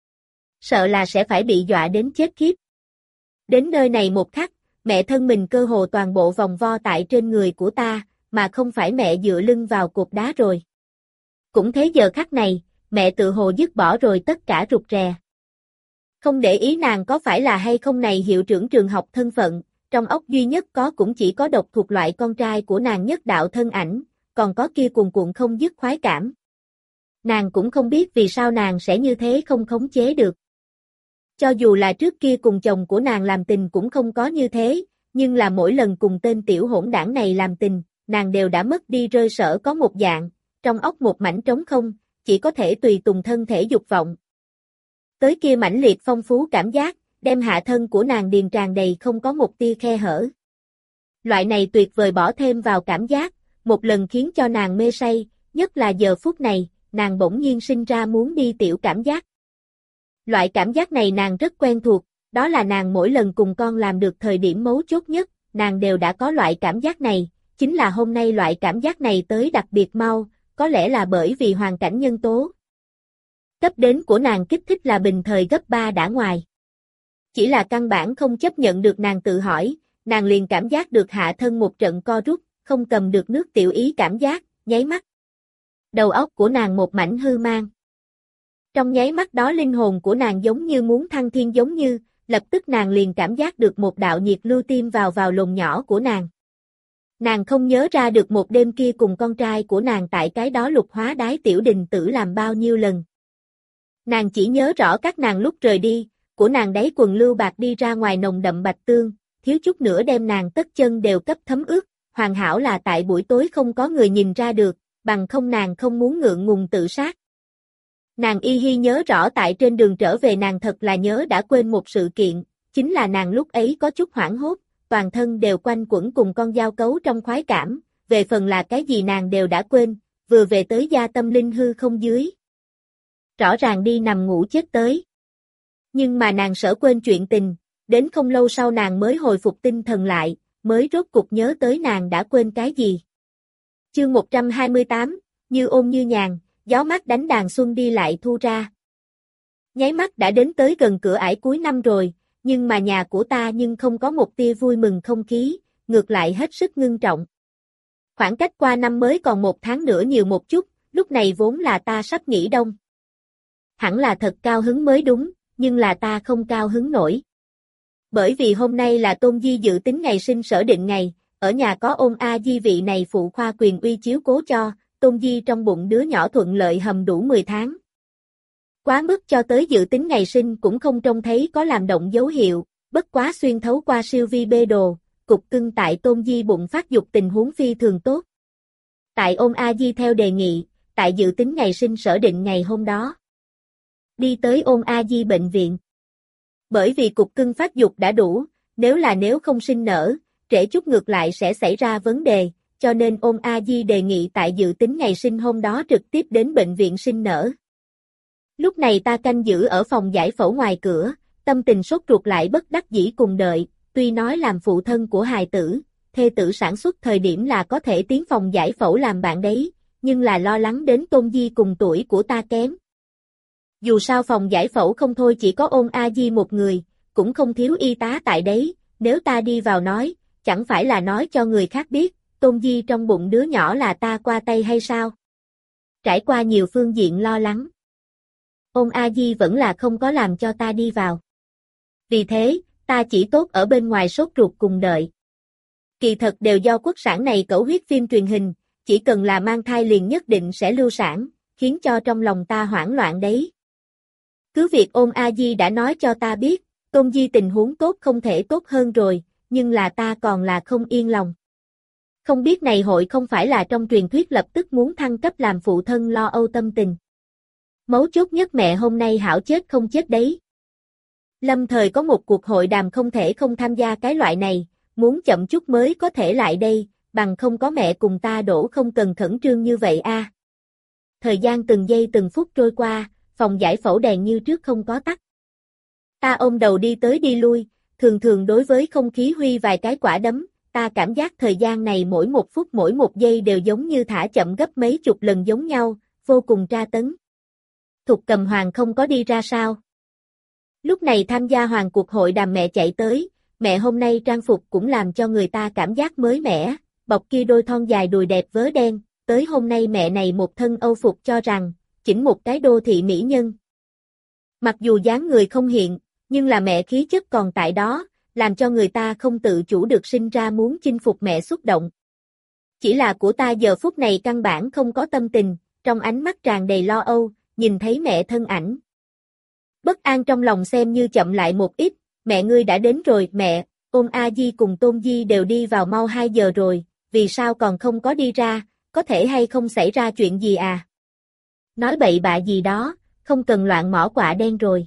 sợ là sẽ phải bị dọa đến chết khiếp. Đến nơi này một khắc, mẹ thân mình cơ hồ toàn bộ vòng vo tại trên người của ta, mà không phải mẹ dựa lưng vào cột đá rồi. Cũng thế giờ khắc này, mẹ tự hồ dứt bỏ rồi tất cả rụt rè. Không để ý nàng có phải là hay không này hiệu trưởng trường học thân phận, trong óc duy nhất có cũng chỉ có độc thuộc loại con trai của nàng nhất đạo thân ảnh, còn có kia cuồn cuộn không dứt khoái cảm. Nàng cũng không biết vì sao nàng sẽ như thế không khống chế được. Cho dù là trước kia cùng chồng của nàng làm tình cũng không có như thế, nhưng là mỗi lần cùng tên tiểu hỗn đảng này làm tình, nàng đều đã mất đi rơi sở có một dạng, trong óc một mảnh trống không, chỉ có thể tùy tùng thân thể dục vọng. Tới kia mãnh liệt phong phú cảm giác, đem hạ thân của nàng điền tràn đầy không có một tia khe hở. Loại này tuyệt vời bỏ thêm vào cảm giác, một lần khiến cho nàng mê say, nhất là giờ phút này, nàng bỗng nhiên sinh ra muốn đi tiểu cảm giác. Loại cảm giác này nàng rất quen thuộc, đó là nàng mỗi lần cùng con làm được thời điểm mấu chốt nhất, nàng đều đã có loại cảm giác này, chính là hôm nay loại cảm giác này tới đặc biệt mau, có lẽ là bởi vì hoàn cảnh nhân tố. Cấp đến của nàng kích thích là bình thời gấp 3 đã ngoài. Chỉ là căn bản không chấp nhận được nàng tự hỏi, nàng liền cảm giác được hạ thân một trận co rút, không cầm được nước tiểu ý cảm giác, nháy mắt. Đầu óc của nàng một mảnh hư mang. Trong nháy mắt đó linh hồn của nàng giống như muốn thăng thiên giống như, lập tức nàng liền cảm giác được một đạo nhiệt lưu tiêm vào lồng nhỏ của nàng. Nàng không nhớ ra được một đêm kia cùng con trai của nàng tại cái đó lục hóa đái tiểu đình tử làm bao nhiêu lần. Nàng chỉ nhớ rõ các nàng lúc rời đi, của nàng đáy quần lưu bạc đi ra ngoài nồng đậm bạch tương, thiếu chút nữa đem nàng tất chân đều cấp thấm ướt, hoàn hảo là tại buổi tối không có người nhìn ra được, bằng không nàng không muốn ngượng ngùng tự sát. Nàng y hi nhớ rõ tại trên đường trở về nàng thật là nhớ đã quên một sự kiện, chính là nàng lúc ấy có chút hoảng hốt, toàn thân đều quanh quẩn cùng con dao cấu trong khoái cảm, về phần là cái gì nàng đều đã quên, vừa về tới gia tâm linh hư không dưới. Rõ ràng đi nằm ngủ chết tới. Nhưng mà nàng sợ quên chuyện tình, đến không lâu sau nàng mới hồi phục tinh thần lại, mới rốt cục nhớ tới nàng đã quên cái gì. Chương 128, như ôn như nhàn, gió mát đánh đàn xuân đi lại thu ra. Nháy mắt đã đến tới gần cửa ải cuối năm rồi, nhưng mà nhà của ta nhưng không có một tia vui mừng không khí, ngược lại hết sức ngưng trọng. Khoảng cách qua năm mới còn 1 tháng nữa nhiều một chút, lúc này vốn là ta sắp nghỉ đông. Hẳn là thật cao hứng mới đúng, nhưng là ta không cao hứng nổi. Bởi vì hôm nay là Tôn Di dự tính ngày sinh sở định ngày, ở nhà có Ôn A Di vị này phụ khoa quyền uy chiếu cố cho, Tôn Di trong bụng đứa nhỏ thuận lợi hầm đủ 10 tháng. Quá mức cho tới dự tính ngày sinh cũng không trông thấy có làm động dấu hiệu, bất quá xuyên thấu qua siêu vi bê đồ, cục cưng tại Tôn Di bụng phát dục tình huống phi thường tốt. Tại Ôn A Di theo đề nghị, tại dự tính ngày sinh sở định ngày hôm đó. Đi tới Ôn A Di bệnh viện. Bởi vì cục cưng phát dục đã đủ, nếu không sinh nở, trễ chút ngược lại sẽ xảy ra vấn đề, cho nên Ôn A Di đề nghị tại dự tính ngày sinh hôm đó trực tiếp đến bệnh viện sinh nở. Lúc này ta canh giữ ở phòng giải phẫu ngoài cửa, tâm tình sốt ruột lại bất đắc dĩ cùng đợi, tuy nói làm phụ thân của hài tử, thê tử sản xuất thời điểm là có thể tiến phòng giải phẫu làm bạn đấy, nhưng là lo lắng đến Tôn Di cùng tuổi của ta kém. Dù sao phòng giải phẫu không thôi chỉ có Ôn A Di một người, cũng không thiếu y tá tại đấy, nếu ta đi vào nói, chẳng phải là nói cho người khác biết, Tôn Di trong bụng đứa nhỏ là ta qua tay hay sao? Trải qua nhiều phương diện lo lắng. Ôn A Di vẫn là không có làm cho ta đi vào. Vì thế, ta chỉ tốt ở bên ngoài sốt ruột cùng đợi. Kỳ thật đều do quốc sản này cẩu huyết phim truyền hình, chỉ cần là mang thai liền nhất định sẽ lưu sản, khiến cho trong lòng ta hoảng loạn đấy. Cứ việc Ôn A Di đã nói cho ta biết, Tôn Di tình huống tốt không thể tốt hơn rồi, nhưng là ta còn là không yên lòng. Không biết này hội không phải là trong truyền thuyết lập tức muốn thăng cấp làm phụ thân lo âu tâm tình. Mấu chốt nhất mẹ hôm nay hảo chết không chết đấy. Lâm thời có một cuộc hội đàm không thể không tham gia cái loại này, muốn chậm chút mới có thể lại đây, bằng không có mẹ cùng ta đổ không cần khẩn trương như vậy a. Thời gian từng giây từng phút trôi qua, phòng giải phẫu đèn như trước không có tắt. Ta ôm đầu đi tới đi lui, thường thường đối với không khí huy vài cái quả đấm, ta cảm giác thời gian này mỗi một phút mỗi một giây đều giống như thả chậm gấp mấy chục lần giống nhau, vô cùng tra tấn. Thục Cầm Hoàng không có đi ra sao? Lúc này tham gia hoàng cuộc hội đàm mẹ chạy tới, mẹ hôm nay trang phục cũng làm cho người ta cảm giác mới mẻ, bọc kia đôi thon dài đùi đẹp vớ đen, tới hôm nay mẹ này một thân âu phục cho rằng, chỉnh một cái đô thị mỹ nhân. Mặc dù dáng người không hiện, nhưng là mẹ khí chất còn tại đó, làm cho người ta không tự chủ được sinh ra muốn chinh phục mẹ xúc động. Chỉ là của ta giờ phút này căn bản không có tâm tình, trong ánh mắt tràn đầy lo âu, nhìn thấy mẹ thân ảnh. Bất an trong lòng xem như chậm lại một ít, mẹ ngươi đã đến rồi, mẹ, Ôn A Di cùng Tôn Di đều đi vào mau 2 giờ rồi, vì sao còn không có đi ra, có thể hay không xảy ra chuyện gì à? Nói bậy bạ gì đó, không cần loạn mỏ quạ đen rồi.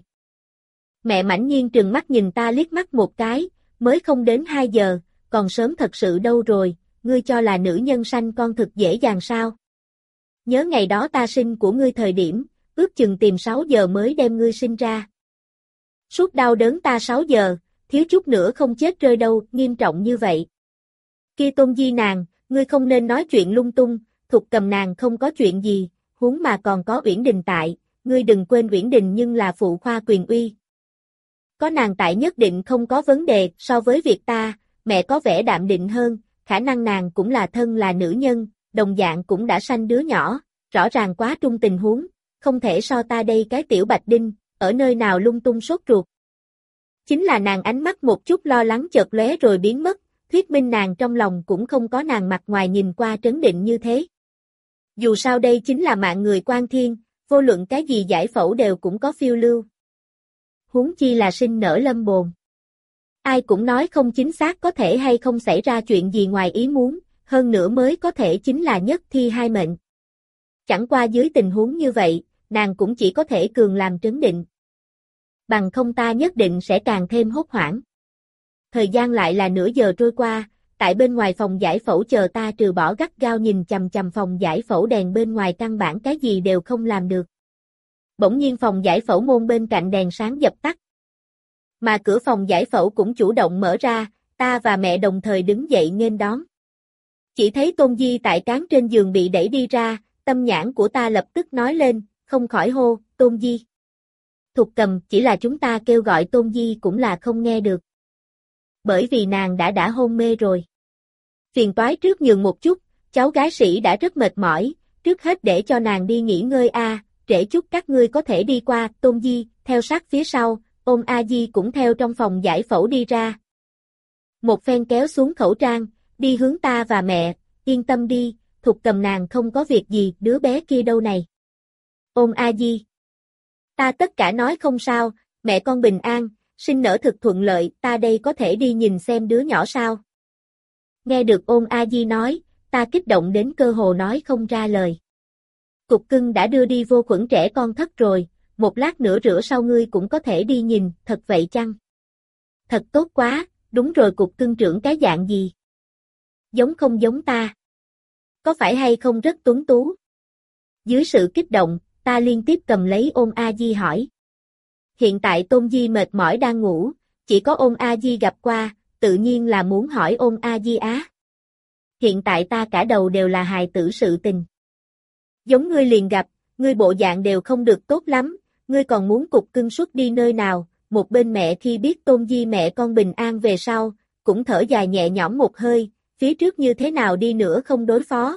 Mẹ mãnh nhiên trừng mắt nhìn ta liếc mắt một cái, mới không đến 2 giờ, còn sớm thật sự đâu rồi, ngươi cho là nữ nhân sanh con thực dễ dàng sao? Nhớ ngày đó ta sinh của ngươi thời điểm, ước chừng tìm 6 giờ mới đem ngươi sinh ra. Suốt đau đớn ta 6 giờ, thiếu chút nữa không chết rơi đâu, nghiêm trọng như vậy. Kia Tôn Di nàng, ngươi không nên nói chuyện lung tung, Thục Cầm nàng không có chuyện gì, huống mà còn có Uyển Đình tại, ngươi đừng quên Uyển Đình nhưng là phụ khoa quyền uy. Có nàng tại nhất định không có vấn đề, so với việc ta, mẹ có vẻ đạm định hơn, khả năng nàng cũng là thân là nữ nhân, đồng dạng cũng đã sanh đứa nhỏ, rõ ràng quá trung tình huống, không thể so ta đây cái tiểu bạch đinh, ở nơi nào lung tung sốt ruột. Chính là nàng ánh mắt một chút lo lắng chợt lóe rồi biến mất, thuyết minh nàng trong lòng cũng không có nàng mặt ngoài nhìn qua trấn định như thế. Dù sao đây chính là mạng người quan thiên, vô luận cái gì giải phẫu đều cũng có phiêu lưu. Huống chi là sinh nở lâm bồn. Ai cũng nói không chính xác có thể hay không xảy ra chuyện gì ngoài ý muốn, hơn nữa mới có thể chính là nhất thi hai mệnh. Chẳng qua dưới tình huống như vậy, nàng cũng chỉ có thể cường làm trấn định. Bằng không ta nhất định sẽ càng thêm hốt hoảng. Thời gian lại là nửa giờ trôi qua, tại bên ngoài phòng giải phẫu chờ ta trừ bỏ gắt gao nhìn chằm chằm phòng giải phẫu đèn bên ngoài căn bản cái gì đều không làm được. Bỗng nhiên phòng giải phẫu môn bên cạnh đèn sáng dập tắt. Mà cửa phòng giải phẫu cũng chủ động mở ra, ta và mẹ đồng thời đứng dậy nghênh đón. Chỉ thấy Tôn Di tại cán trên giường bị đẩy đi ra, tâm nhãn của ta lập tức nói lên, không khỏi hô, Tôn Di. Thục Cầm, chỉ là chúng ta kêu gọi Tôn Di cũng là không nghe được. Bởi vì nàng đã hôn mê rồi. Phiền toái trước nhường một chút, cháu gái sĩ đã rất mệt mỏi, trước hết để cho nàng đi nghỉ ngơi a, trễ chút các ngươi có thể đi qua, Tôn Di, theo sát phía sau, Ôn A Di cũng theo trong phòng giải phẫu đi ra. Một phen kéo xuống khẩu trang, đi hướng ta và mẹ, yên tâm đi, Thục Cầm nàng không có việc gì, đứa bé kia đâu này. Ôn A Di. Ta tất cả nói không sao, mẹ con bình an, sinh nở thực thuận lợi, ta đây có thể đi nhìn xem đứa nhỏ sao. Nghe được Ôn A Di nói, ta kích động đến cơ hồ nói không ra lời. Cục Cưng đã đưa đi vô khuẩn trẻ con thất rồi, một lát nữa rửa sau ngươi cũng có thể đi nhìn, thật vậy chăng? Thật tốt quá, đúng rồi Cục Cưng trưởng cái dạng gì? Giống không giống ta? Có phải hay không rất tuấn tú? Dưới sự kích động, ta liên tiếp cầm lấy Ôn A Di hỏi. Hiện tại Tôn Di mệt mỏi đang ngủ, chỉ có Ôn A Di gặp qua, tự nhiên là muốn hỏi Ôn A Di á. Hiện tại ta cả đầu đều là hài tử sự tình. Giống ngươi liền gặp, ngươi bộ dạng đều không được tốt lắm, ngươi còn muốn Cục Cưng xuất đi nơi nào, một bên mẹ khi biết Tôn Di mẹ con bình an về sau, cũng thở dài nhẹ nhõm một hơi, phía trước như thế nào đi nữa không đối phó.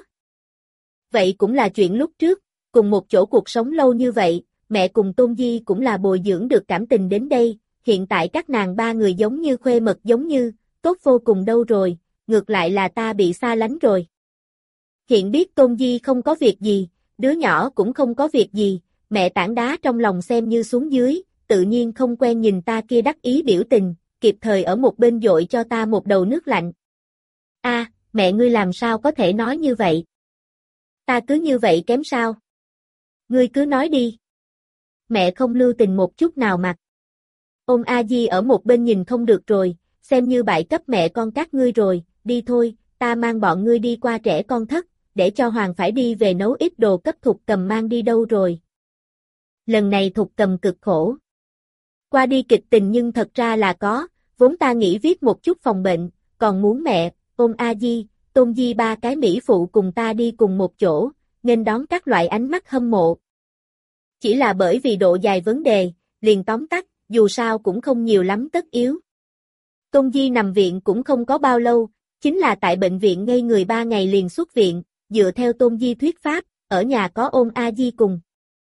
Vậy cũng là chuyện lúc trước, cùng một chỗ cuộc sống lâu như vậy, mẹ cùng Tôn Di cũng là bồi dưỡng được cảm tình đến đây, hiện tại các nàng ba người giống như khuê mật giống như, tốt vô cùng đâu rồi, ngược lại là ta bị xa lánh rồi. Hiện biết Tôn Di không có việc gì, đứa nhỏ cũng không có việc gì, mẹ tảng đá trong lòng xem như xuống dưới, tự nhiên không quen nhìn ta kia đắc ý biểu tình, kịp thời ở một bên dội cho ta một đầu nước lạnh. A, mẹ ngươi làm sao có thể nói như vậy? Ta cứ như vậy kém sao? Ngươi cứ nói đi. Mẹ không lưu tình một chút nào mặt. Ôn A Di ở một bên nhìn không được rồi, xem như bại cấp mẹ con các ngươi rồi, đi thôi, ta mang bọn ngươi đi qua trẻ con thất, để cho Hoàng phải đi về nấu ít đồ cấp Thục Cầm mang đi đâu rồi. Lần này Thục Cầm cực khổ. Qua đi kịch tình nhưng thật ra là có, vốn ta nghĩ viết một chút phòng bệnh, còn muốn mẹ, Ôn A Di, Tôn Di ba cái mỹ phụ cùng ta đi cùng một chỗ, nên đón các loại ánh mắt hâm mộ. Chỉ là bởi vì độ dài vấn đề, liền tóm tắt, dù sao cũng không nhiều lắm tất yếu. Tôn Di nằm viện cũng không có bao lâu, chính là tại bệnh viện ngây người 3 ngày liền xuất viện, dựa theo Tôn Di thuyết pháp, ở nhà có Ôn A Di cùng.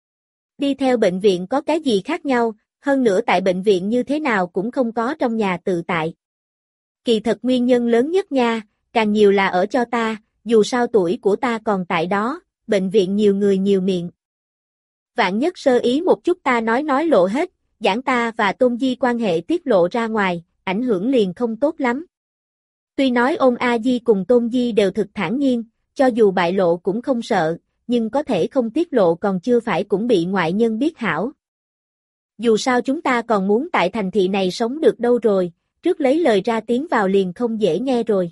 Đi theo bệnh viện có cái gì khác nhau, hơn nữa tại bệnh viện như thế nào cũng không có trong nhà tự tại. Kỳ thật nguyên nhân lớn nhất nha, càng nhiều là ở cho ta, dù sao tuổi của ta còn tại đó, bệnh viện nhiều người nhiều miệng. Vạn nhất sơ ý một chút ta nói lộ hết, giảng ta và Tôn Di quan hệ tiết lộ ra ngoài, ảnh hưởng liền không tốt lắm. Tuy nói Ôn A Di cùng Tôn Di đều thực thản nhiên, cho dù bại lộ cũng không sợ, nhưng có thể không tiết lộ còn chưa phải cũng bị ngoại nhân biết hảo. Dù sao chúng ta còn muốn tại thành thị này sống được đâu rồi, trước lấy lời ra tiếng vào liền không dễ nghe rồi.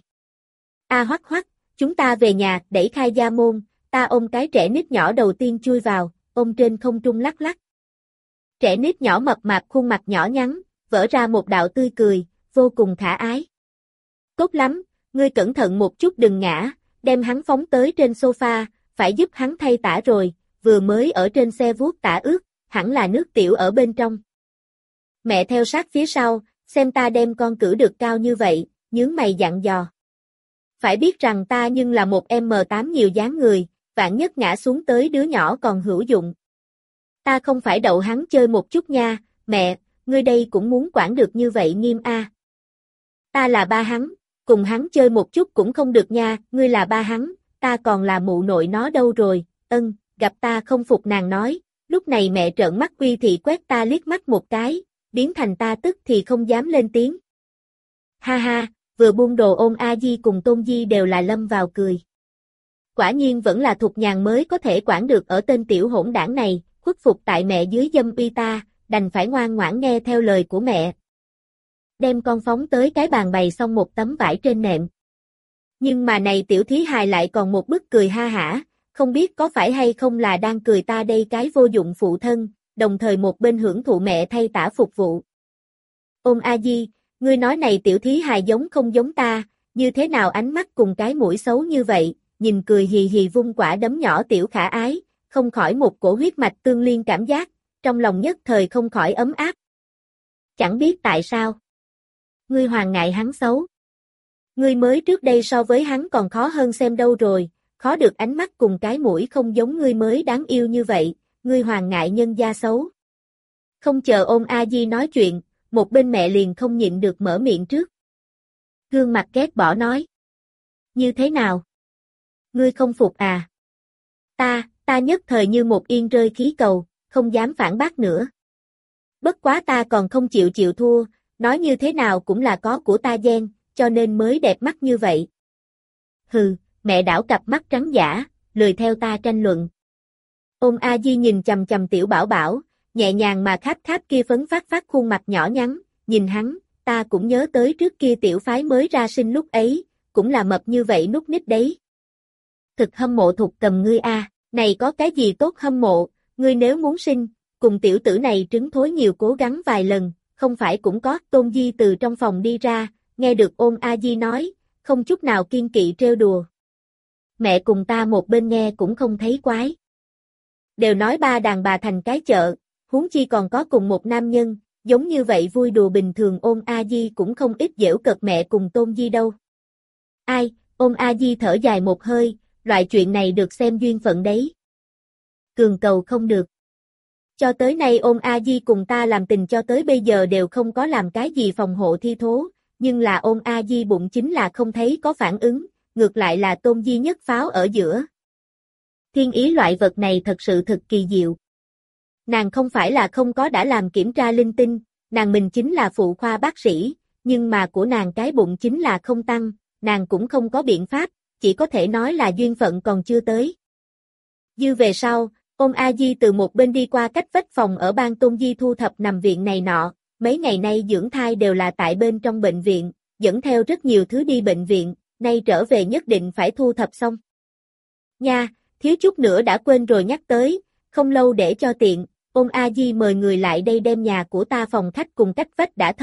A Hoắc Hoắc, chúng ta về nhà, đẩy khai gia môn, ta ôm cái trẻ nít nhỏ đầu tiên chui vào, ôm trên không trung lắc lắc. Trẻ nít nhỏ mập mạp khuôn mặt nhỏ nhắn, vỡ ra một đạo tươi cười, vô cùng khả ái. Tốt lắm, ngươi cẩn thận một chút đừng ngã, đem hắn phóng tới trên sofa, phải giúp hắn thay tã rồi, vừa mới ở trên xe vuốt tã ướt, hẳn là nước tiểu ở bên trong. Mẹ theo sát phía sau, xem ta đem con cử được cao như vậy, nhướng mày dặn dò. Phải biết rằng ta nhưng là một M8 nhiều dáng người, vạn nhất ngã xuống tới đứa nhỏ còn hữu dụng. Ta không phải đậu hắn chơi một chút nha, mẹ, ngươi đây cũng muốn quản được như vậy nghiêm a. Ta là ba hắn, cùng hắn chơi một chút cũng không được nha, ngươi là ba hắn, ta còn là mụ nội nó đâu rồi, gặp ta không phục nàng nói, lúc này mẹ trợn mắt uy thị quét ta liếc mắt một cái, biến thành ta tức thì không dám lên tiếng. Ha ha, vừa buông đồ Ôn A Di cùng Tôn Di đều là lâm vào cười. Quả nhiên vẫn là Thục Nhàn mới có thể quản được ở tên tiểu hỗn đảng này, khuất phục tại mẹ dưới dâm uy ta, đành phải ngoan ngoãn nghe theo lời của mẹ. Đem con phóng tới cái bàn bày xong một tấm vải trên nệm. Nhưng mà này tiểu thí hài lại còn một bức cười ha hả, không biết có phải hay không là đang cười ta đây cái vô dụng phụ thân, đồng thời một bên hưởng thụ mẹ thay tã phục vụ. Ôn A Di, ngươi nói này tiểu thí hài giống không giống ta, như thế nào ánh mắt cùng cái mũi xấu như vậy, nhìn cười hì hì vung quả đấm nhỏ tiểu khả ái, không khỏi một cổ huyết mạch tương liên cảm giác, trong lòng nhất thời không khỏi ấm áp. Chẳng biết tại sao. Ngươi hoàng ngại hắn xấu. Ngươi mới trước đây so với hắn còn khó hơn xem đâu rồi, khó được ánh mắt cùng cái mũi không giống ngươi mới đáng yêu như vậy, ngươi hoàng ngại nhân gia xấu. Không chờ Ôn A Di nói chuyện, một bên mẹ liền không nhịn được mở miệng trước. Gương mặt ghét bỏ nói. Như thế nào? Ngươi không phục à? Ta nhất thời như một yên rơi khí cầu, không dám phản bác nữa. Bất quá ta còn không chịu thua, nói như thế nào cũng là có của ta gen, cho nên mới đẹp mắt như vậy. Hừ, mẹ đảo cặp mắt trắng dã, lười theo ta tranh luận. Ôn A Di nhìn chằm chằm tiểu bảo bảo, nhẹ nhàng mà kháp kia phấn phát khuôn mặt nhỏ nhắn, nhìn hắn, ta cũng nhớ tới trước kia tiểu phái mới ra sinh lúc ấy, cũng là mập như vậy nút nít đấy. Thực hâm mộ Thục Cầm ngươi a, này có cái gì tốt hâm mộ, ngươi nếu muốn sinh, cùng tiểu tử này trứng thối nhiều cố gắng vài lần, không phải cũng có. Tôn Di từ trong phòng đi ra, nghe được Ôn A Di nói, không chút nào kiên kỵ trêu đùa. Mẹ cùng ta một bên nghe cũng không thấy quái. Đều nói ba đàn bà thành cái chợ, huống chi còn có cùng một nam nhân, giống như vậy vui đùa bình thường. Ôn A Di cũng không ít giễu cợt mẹ cùng Tôn Di đâu. Ai, Ôn A Di thở dài một hơi, loại chuyện này được xem duyên phận đấy. Cường cầu không được. Cho tới nay Ôn A Di cùng ta làm tình cho tới bây giờ đều không có làm cái gì phòng hộ thi thố, nhưng là Ôn A Di bụng chính là không thấy có phản ứng, ngược lại là Tôn Di nhất pháo ở giữa. Thiên ý loại vật này thật sự thực kỳ diệu. Nàng không phải là không có đã làm kiểm tra linh tinh, nàng mình chính là phụ khoa bác sĩ, nhưng mà của nàng cái bụng chính là không tăng, nàng cũng không có biện pháp, chỉ có thể nói là duyên phận còn chưa tới. Dư về sau, Ôn A Di từ một bên đi qua cách vách phòng ở ban Tôn Di thu thập nằm viện này nọ, mấy ngày nay dưỡng thai đều là tại bên trong bệnh viện, dẫn theo rất nhiều thứ đi bệnh viện, nay trở về nhất định phải thu thập xong. Nha, thiếu chút nữa đã quên rồi nhắc tới, không lâu để cho tiện, Ôn A Di mời người lại đây đem nhà của ta phòng khách cùng cách vách đã thông,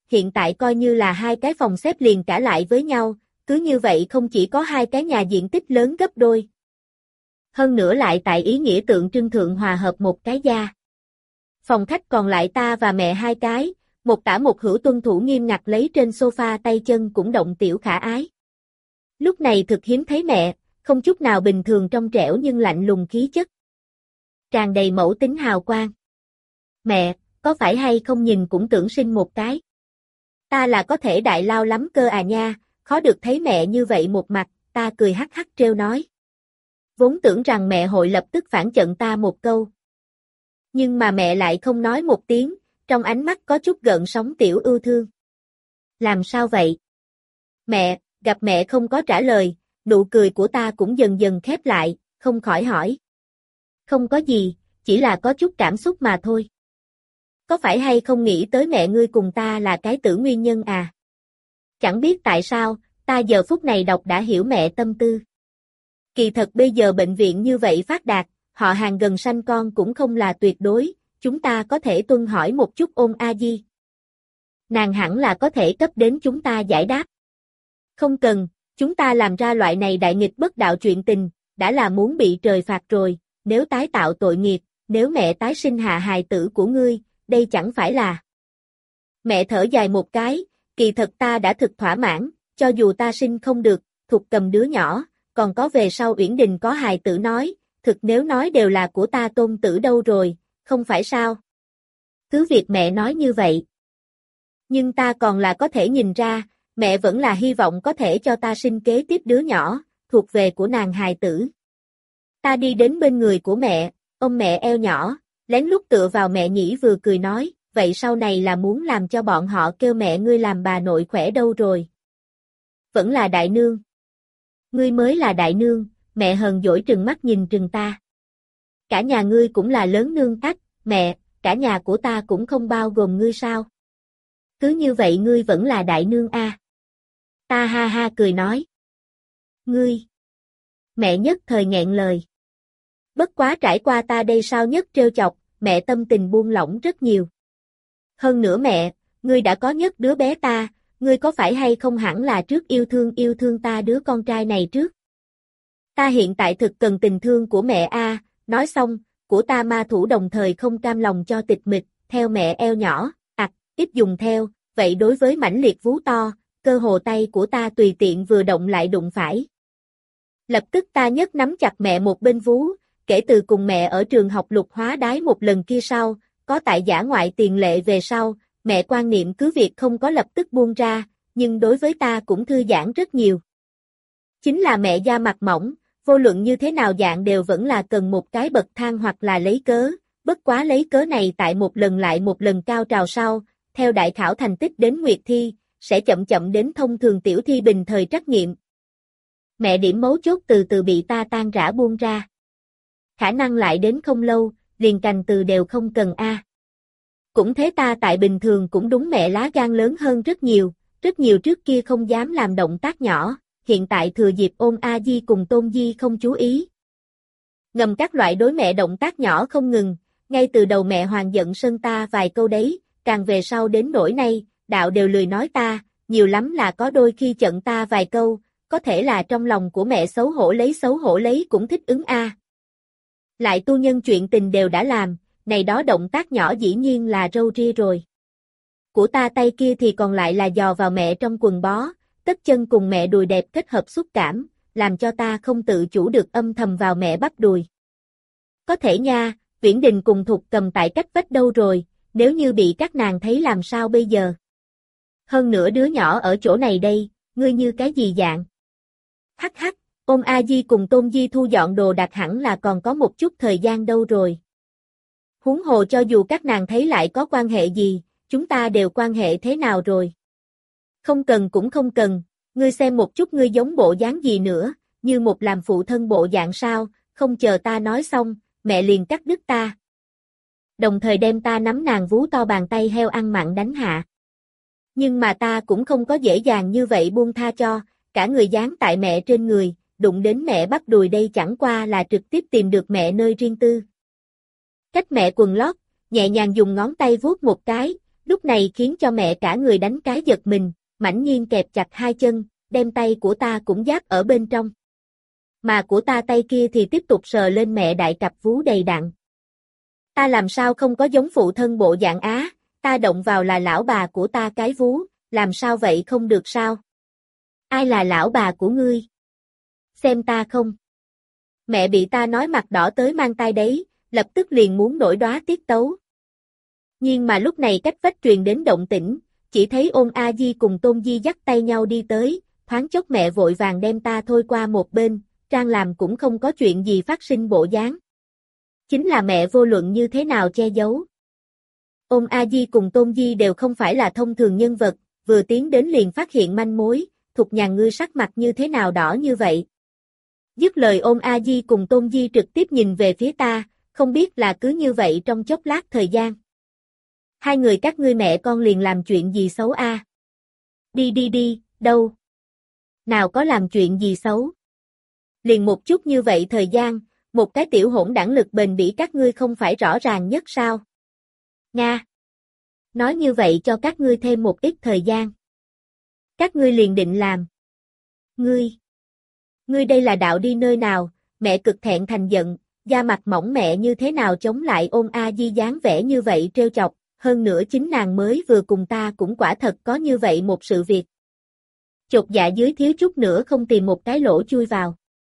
hiện tại coi như là hai cái phòng xếp liền cả lại với nhau, cứ như vậy không chỉ có hai cái nhà diện tích lớn gấp đôi. Hơn nữa lại tại ý nghĩa tượng trưng thượng hòa hợp một cái gia. Phòng khách còn lại ta và mẹ hai cái, một tả một hữu tuân thủ nghiêm ngặt lấy trên sofa tay chân cũng động tiểu khả ái. Lúc này thực hiếm thấy mẹ, không chút nào bình thường trong trẻo nhưng lạnh lùng khí chất. Tràn đầy mẫu tính hào quang. Mẹ, có phải hay không nhìn cũng tưởng sinh một cái. Ta là có thể đại lao lắm cơ à nha, khó được thấy mẹ như vậy một mặt, ta cười hắc hắc trêu nói. Vốn tưởng rằng mẹ hội lập tức phản chận ta một câu. Nhưng mà mẹ lại không nói một tiếng, trong ánh mắt có chút gợn sóng tiểu ưu thương. Làm sao vậy? Mẹ, gặp mẹ không có trả lời, nụ cười của ta cũng dần dần khép lại, không khỏi hỏi. Không có gì, chỉ là có chút cảm xúc mà thôi. Có phải hay không nghĩ tới mẹ ngươi cùng ta là cái tử nguyên nhân à? Chẳng biết tại sao, ta giờ phút này đọc đã hiểu mẹ tâm tư. Kỳ thật bây giờ bệnh viện như vậy phát đạt, họ hàng gần sanh con cũng không là tuyệt đối, chúng ta có thể tuân hỏi một chút Ôn A Di. Nàng hẳn là có thể cấp đến chúng ta giải đáp. Không cần, chúng ta làm ra loại này đại nghịch bất đạo chuyện tình, đã là muốn bị trời phạt rồi, nếu tái tạo tội nghiệp, nếu mẹ tái sinh hạ hài tử của ngươi, đây chẳng phải là. Mẹ thở dài một cái, kỳ thật ta đã thực thỏa mãn, cho dù ta sinh không được, Thục Cầm đứa nhỏ, còn có về sau Uyển Đình có hài tử nói, thực nếu nói đều là của ta tôn tử đâu rồi, không phải sao? Cứ việc mẹ nói như vậy. Nhưng ta còn là có thể nhìn ra, mẹ vẫn là hy vọng có thể cho ta sinh kế tiếp đứa nhỏ, thuộc về của nàng hài tử. Ta đi đến bên người của mẹ, ôm mẹ eo nhỏ, lén lút tựa vào mẹ nhĩ vừa cười nói, vậy sau này là muốn làm cho bọn họ kêu mẹ ngươi làm bà nội khỏe đâu rồi. Vẫn là đại nương. Ngươi mới là đại nương, mẹ hờn dỗi trừng mắt nhìn trừng ta. Cả nhà ngươi cũng là lớn nương tách, mẹ, cả nhà của ta cũng không bao gồm ngươi sao. Cứ như vậy ngươi vẫn là đại nương a. Ta ha ha cười nói. Ngươi. Mẹ nhất thời nghẹn lời. Bất quá trải qua ta đây sao nhất trêu chọc, mẹ tâm tình buông lỏng rất nhiều. Hơn nữa mẹ, ngươi đã có nhất đứa bé ta, ngươi có phải hay không hẳn là trước yêu thương ta đứa con trai này trước. Ta hiện tại thực cần tình thương của mẹ a. Nói xong, của ta ma thủ đồng thời không cam lòng cho tịch mịch, theo mẹ eo nhỏ, ít dùng theo, vậy đối với mãnh liệt vú to, cơ hồ tay của ta tùy tiện vừa động lại đụng phải. Lập tức ta nhấc nắm chặt mẹ một bên vú, kể từ cùng mẹ ở trường học Lục Hóa Đái một lần kia sau, có tại giả ngoại tiền lệ về sau, mẹ quan niệm cứ việc không có lập tức buông ra, nhưng đối với ta cũng thư giãn rất nhiều. Chính là mẹ da mặt mỏng, vô luận như thế nào dạng đều vẫn là cần một cái bậc thang hoặc là lấy cớ, bất quá lấy cớ này tại một lần lại một lần cao trào sau, theo đại khảo thành tích đến nguyệt thi, sẽ chậm chậm đến thông thường tiểu thi bình thời trắc nghiệm. Mẹ điểm mấu chốt từ từ bị ta tan rã buông ra. Khả năng lại đến không lâu, liền cành từ đều không cần a. Cũng thế ta tại bình thường cũng đúng mẹ lá gan lớn hơn rất nhiều trước kia không dám làm động tác nhỏ, hiện tại thừa dịp Ôn A Di cùng Tôn Di không chú ý. Ngầm các loại đối mẹ động tác nhỏ không ngừng, ngay từ đầu mẹ hoàng giận sân ta vài câu đấy, càng về sau đến nỗi này, đạo đều lười nói ta, nhiều lắm là có đôi khi chận ta vài câu, có thể là trong lòng của mẹ xấu hổ lấy cũng thích ứng a. Lại tu nhân chuyện tình đều đã làm, này đó động tác nhỏ dĩ nhiên là râu ria rồi. Của ta tay kia thì còn lại là dò vào mẹ trong quần bó, tất chân cùng mẹ đùi đẹp kết hợp xúc cảm, làm cho ta không tự chủ được âm thầm vào mẹ bắp đùi. Có thể nha, Uyển Đình cùng Thục Cầm tại cách vách đâu rồi, nếu như bị các nàng thấy làm sao bây giờ? Hơn nữa đứa nhỏ ở chỗ này đây, ngươi như cái gì dạng? Hắc hắc, Ôn A Di cùng Tôn Di thu dọn đồ đạc hẳn là còn có một chút thời gian đâu rồi. Huống hồ cho dù các nàng thấy lại có quan hệ gì, chúng ta đều quan hệ thế nào rồi? Không cần cũng không cần, ngươi xem một chút ngươi giống bộ dáng gì nữa, như một làm phụ thân bộ dạng sao, không chờ ta nói xong, mẹ liền cắt đứt ta. Đồng thời đem ta nắm nàng vú to bàn tay heo ăn mặn đánh hạ. Nhưng mà ta cũng không có dễ dàng như vậy buông tha cho, cả người dán tại mẹ trên người, đụng đến mẹ bắp đùi đây chẳng qua là trực tiếp tìm được mẹ nơi riêng tư. Cách mẹ quần lót, nhẹ nhàng dùng ngón tay vuốt một cái, Lúc này khiến cho mẹ cả người đánh cái giật mình, mãnh nhiên kẹp chặt hai chân, đem tay của ta cũng giáp ở bên trong. Mà của ta tay kia thì tiếp tục sờ lên mẹ đại cặp vú đầy đặn. Ta làm sao không có giống phụ thân bộ dạng á, ta động vào là lão bà của ta cái vú, làm sao vậy không được sao? Ai là lão bà của ngươi? Xem ta không? Mẹ bị ta nói mặt đỏ tới mang tai đấy, lập tức liền muốn đổi đóa tiết tấu. Nhưng mà lúc này cách vách truyền đến động tĩnh, chỉ thấy Ôn A Di cùng Tôn Di dắt tay nhau đi tới, thoáng chốc mẹ vội vàng đem ta thôi qua một bên, trang làm cũng không có chuyện gì phát sinh bộ dáng. Chính là mẹ vô luận như thế nào che giấu. Ôn A Di cùng Tôn Di đều không phải là thông thường nhân vật, vừa tiến đến liền phát hiện manh mối, Thục Nhàn ngươi sắc mặt như thế nào đỏ như vậy. Dứt lời Ôn A Di cùng Tôn Di trực tiếp nhìn về phía ta, không biết là cứ như vậy trong chốc lát thời gian. Hai người các ngươi mẹ con liền làm chuyện gì xấu a? Đi, đâu? Nào có làm chuyện gì xấu? Liền một chút như vậy thời gian, một cái tiểu hỗn đảng lực bền bỉ các ngươi không phải rõ ràng nhất sao? Nga. Nói như vậy cho các ngươi thêm một ít thời gian. Các ngươi liền định làm. Ngươi đây là đạo đi nơi nào, mẹ cực thẹn thành giận, da mặt mỏng mẹ như thế nào chống lại Ôn A Di dáng vẻ như vậy trêu chọc, hơn nữa chính nàng mới vừa cùng ta cũng quả thật có như vậy một sự việc. Chột dạ dưới thiếu chút nữa không tìm một cái lỗ chui vào.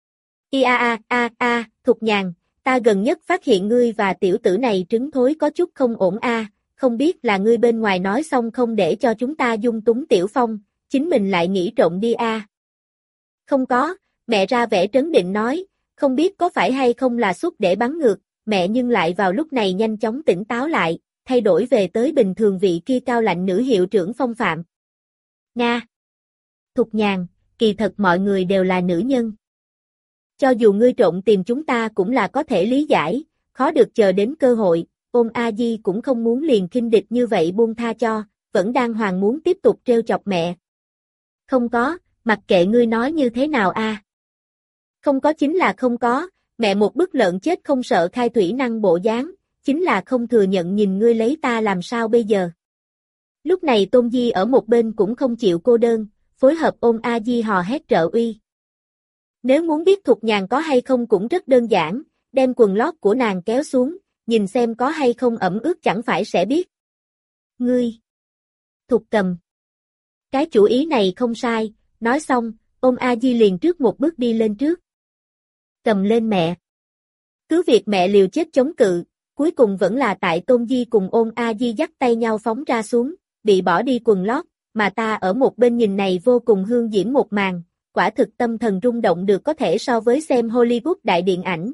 Thục Nhàn, ta gần nhất phát hiện ngươi và tiểu tử này trứng thối có chút không ổn a, không biết là ngươi bên ngoài nói xong không để cho chúng ta dung túng Tiểu Phong, chính mình lại nghĩ trộm đi a. Không có, mẹ ra vẻ trấn định nói, không biết có phải hay không là xúc để bắn ngược, mẹ nhưng lại vào lúc này nhanh chóng tỉnh táo lại, thay đổi về tới bình thường vị kia cao lạnh nữ hiệu trưởng phong phạm. Nga. Thục Nhàn, kỳ thật mọi người đều là nữ nhân. Cho dù ngươi trộn tìm chúng ta cũng là có thể lý giải, khó được chờ đến cơ hội, Ôn A Di cũng không muốn liền khinh địch như vậy buông tha cho, vẫn đang hoàng muốn tiếp tục trêu chọc mẹ. Không có, mặc kệ ngươi nói như thế nào a. Không có chính là không có, mẹ một bức lợn chết không sợ khai thủy năng bộ dáng, chính là không thừa nhận nhìn ngươi lấy ta làm sao bây giờ. Lúc này Tôn Di ở một bên cũng không chịu cô đơn, phối hợp Ôn A Di hò hét trợ uy. Nếu muốn biết Thục Nhàn có hay không cũng rất đơn giản, đem quần lót của nàng kéo xuống, nhìn xem có hay không ẩm ướt chẳng phải sẽ biết. Ngươi! Thục Cầm! Cái chủ ý này không sai, nói xong, Ôn A Di liền trước một bước đi lên trước. Cầm lên mẹ! Cứ việc mẹ liều chết chống cự, cuối cùng vẫn là tại Tôn Di cùng Ôn A Di dắt tay nhau phóng ra xuống, bị bỏ đi quần lót, mà ta ở một bên nhìn này vô cùng hương diễm một màn, quả thực tâm thần rung động được có thể so với xem Hollywood đại điện ảnh.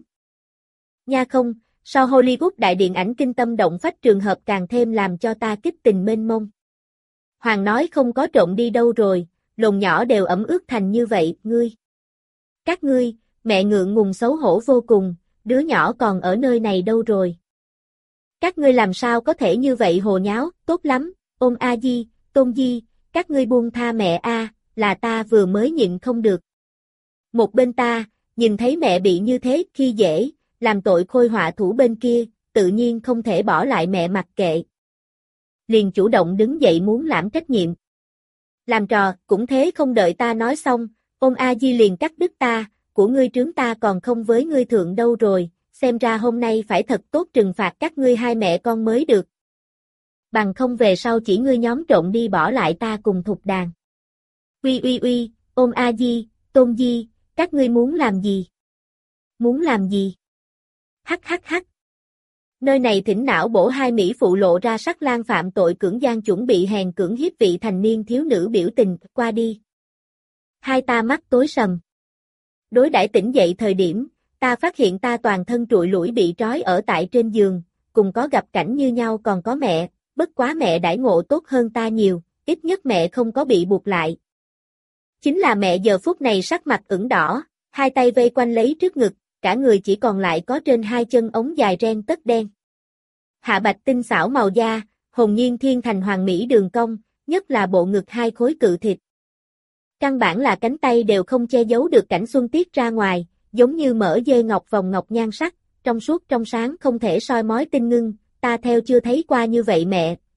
Nha không, so Hollywood đại điện ảnh kinh tâm động phách trường hợp càng thêm làm cho ta kích tình mênh mông. Hoàng nói không có trộn đi đâu rồi, lồn nhỏ đều ẩm ướt thành như vậy, ngươi. Các ngươi, mẹ ngượng ngùng xấu hổ vô cùng, đứa nhỏ còn ở nơi này đâu rồi. Các ngươi làm sao có thể như vậy hồ nháo, tốt lắm, Ôn A Di, Tôn Di, các ngươi buông tha mẹ a, là ta vừa mới nhịn không được. Một bên ta, nhìn thấy mẹ bị như thế khi dễ, làm tội khôi họa thủ bên kia, tự nhiên không thể bỏ lại mẹ mặc kệ. Liền chủ động đứng dậy muốn lãm trách nhiệm. Làm trò, cũng thế không đợi ta nói xong, Ôn A Di liền cắt đứt ta, của ngươi trướng ta còn không với ngươi thượng đâu rồi, xem ra hôm nay phải thật tốt trừng phạt các ngươi hai mẹ con mới được. Bằng không về sau chỉ ngươi nhóm trộn đi bỏ lại ta cùng Thục Đàn. Uy, Ôn A Di, Tôn Di, các ngươi muốn làm gì? Muốn làm gì? Hắc. Nơi này thỉnh não bổ hai mỹ phụ lộ ra sắc lang phạm tội cưỡng gian chuẩn bị hèn cưỡng hiếp vị thành niên thiếu nữ biểu tình, qua đi. Hai ta mắt tối sầm. Đối đãi tỉnh dậy thời điểm, ta phát hiện ta toàn thân trụi lủi bị trói ở tại trên giường, cùng có gặp cảnh như nhau còn có mẹ, bất quá mẹ đãi ngộ tốt hơn ta nhiều, ít nhất mẹ không có bị buộc lại. Chính là mẹ giờ phút này sắc mặt ửng đỏ, hai tay vây quanh lấy trước ngực, cả người chỉ còn lại có trên hai chân ống dài ren tất đen. Hạ bạch tinh xảo màu da, hồn nhiên thiên thành hoàng mỹ đường cong, nhất là bộ ngực hai khối cự thịt. Căn bản là cánh tay đều không che giấu được cảnh xuân tiết ra ngoài, giống như mở dê ngọc vòng ngọc nhan sắc, trong suốt trong sáng không thể soi mói tinh ngưng, ta theo chưa thấy qua như vậy mẹ,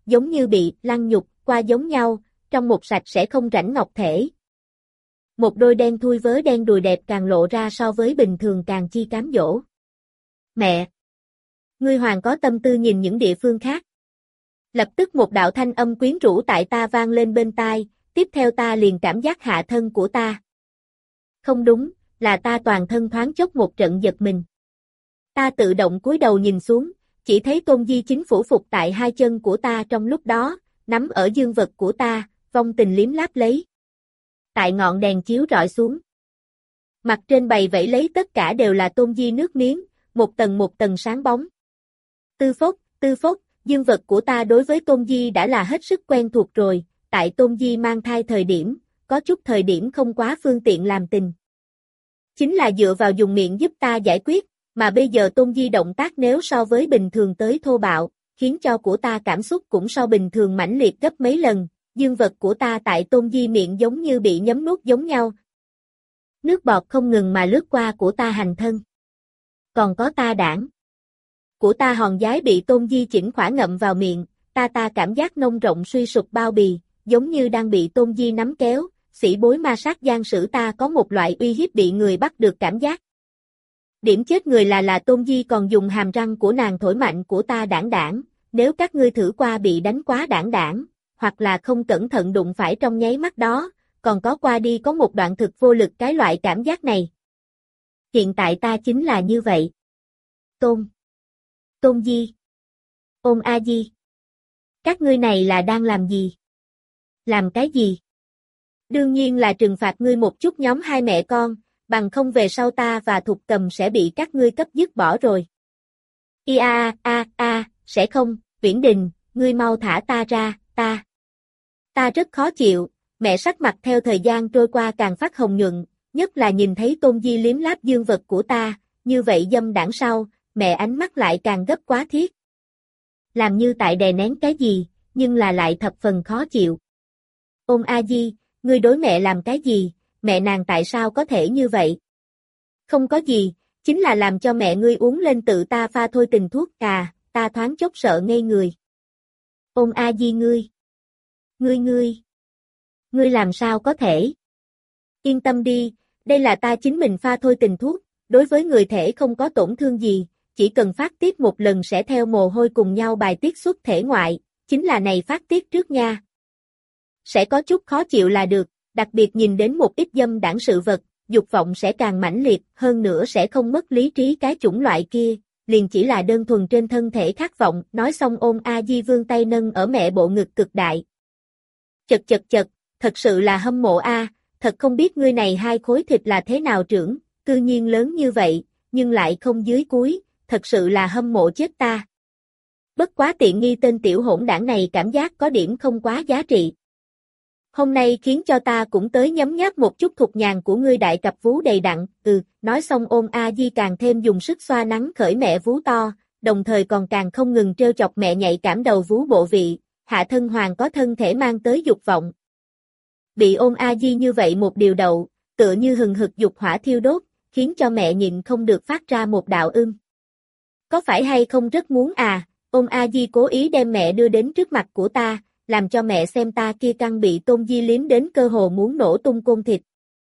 giống như bị lăng nhục qua giống nhau, trong một sạch sẽ không rảnh ngọc thể. Một đôi đen thui vớ đen đùi đẹp càng lộ ra so với bình thường càng chi cám dỗ. Mẹ! Ngươi hoàng có tâm tư nhìn những địa phương khác. Lập tức một đạo thanh âm quyến rũ tại ta vang lên bên tai, tiếp theo ta liền cảm giác hạ thân của ta. Không đúng, là ta toàn thân thoáng chốc một trận giật mình. Ta tự động cúi đầu nhìn xuống, chỉ thấy Tôn Di chính phủ phục tại hai chân của ta trong lúc đó, nắm ở dương vật của ta, vong tình liếm láp lấy. Tại ngọn đèn chiếu rọi xuống. Mặt trên bày vẫy lấy tất cả đều là Tôn Di nước miếng, một tầng sáng bóng. Tư phốc, dương vật của ta đối với Tôn Di đã là hết sức quen thuộc rồi, tại Tôn Di mang thai thời điểm, có chút thời điểm không quá phương tiện làm tình. Chính là dựa vào dùng miệng giúp ta giải quyết, mà bây giờ Tôn Di động tác nếu so với bình thường tới thô bạo, khiến cho của ta cảm xúc cũng so bình thường mãnh liệt gấp mấy lần, dương vật của ta tại Tôn Di miệng giống như bị nhấm nuốt giống nhau. Nước bọt không ngừng mà lướt qua của ta hành thân. Còn có ta đảng. Của ta hòn giái bị Tôn Di chỉnh khỏa ngậm vào miệng, ta cảm giác nông rộng suy sụp bao bì, giống như đang bị Tôn Di nắm kéo, sĩ bối ma sát gian sử ta có một loại uy hiếp bị người bắt được cảm giác. Điểm chết người là Tôn Di còn dùng hàm răng của nàng thổi mạnh của ta đảng, nếu các ngươi thử qua bị đánh quá đảng, hoặc là không cẩn thận đụng phải trong nháy mắt đó, còn có qua đi có một đoạn thực vô lực cái loại cảm giác này. Hiện tại ta chính là như vậy. Tôn Di. Ôm A Di. Các ngươi này là đang làm gì? Làm cái gì? Đương nhiên là trừng phạt ngươi một chút nhóm hai mẹ con, bằng không về sau ta và Thục Cầm sẽ bị các ngươi cấp dứt bỏ rồi. Sẽ không, Viễn Đình, ngươi mau thả ta ra, Ta rất khó chịu, mẹ sắc mặt theo thời gian trôi qua càng phát hồng nhuận, nhất là nhìn thấy Tôn Di liếm láp dương vật của ta, như vậy dâm đảng sau, mẹ ánh mắt lại càng gấp quá thiết. Làm như tại đè nén cái gì, nhưng là lại thập phần khó chịu. Ôm A Di, ngươi đối mẹ làm cái gì, mẹ nàng tại sao có thể như vậy? Không có gì, chính là làm cho mẹ ngươi uống lên tự ta pha thôi tình thuốc ta thoáng chốc sợ ngây người. Ôm A Di ngươi làm sao có thể? Yên tâm đi, đây là ta chính mình pha thôi tình thuốc, đối với người thể không có tổn thương gì, chỉ cần phát tiết một lần sẽ theo mồ hôi cùng nhau bài tiết xuất thể ngoại, chính là này phát tiết trước nha. Sẽ có chút khó chịu là được, đặc biệt nhìn đến một ít dâm đảng sự vật, dục vọng sẽ càng mãnh liệt, hơn nữa sẽ không mất lý trí cái chủng loại kia, liền chỉ là đơn thuần trên thân thể khát vọng, nói xong ôm A Di vươn tay nâng ở mẹ bộ ngực cực đại. Chật, thật sự là hâm mộ a, thật không biết ngươi này hai khối thịt là thế nào trưởng, cư nhiên lớn như vậy, nhưng lại không dưới cúi, thật sự là hâm mộ chết ta. Bất quá tiện nghi tên tiểu hỗn đảng này cảm giác có điểm không quá giá trị. Hôm nay khiến cho ta cũng tới nhấm nháp một chút thục nhàn của ngươi đại cặp vú đầy đặn, nói xong ôm A Di càng thêm dùng sức xoa nắng khởi mẹ vú to, đồng thời còn càng không ngừng trêu chọc mẹ nhạy cảm đầu vú bộ vị, hạ thân hoàng có thân thể mang tới dục vọng. Bị ôm A Di như vậy một điều đậu, tựa như hừng hực dục hỏa thiêu đốt, khiến cho mẹ nhịn không được phát ra một đạo Có phải hay không rất muốn ôm A Di cố ý đem mẹ đưa đến trước mặt của ta, làm cho mẹ xem ta kia căng bị Tôn Di liếm đến cơ hồ muốn nổ tung côn thịt.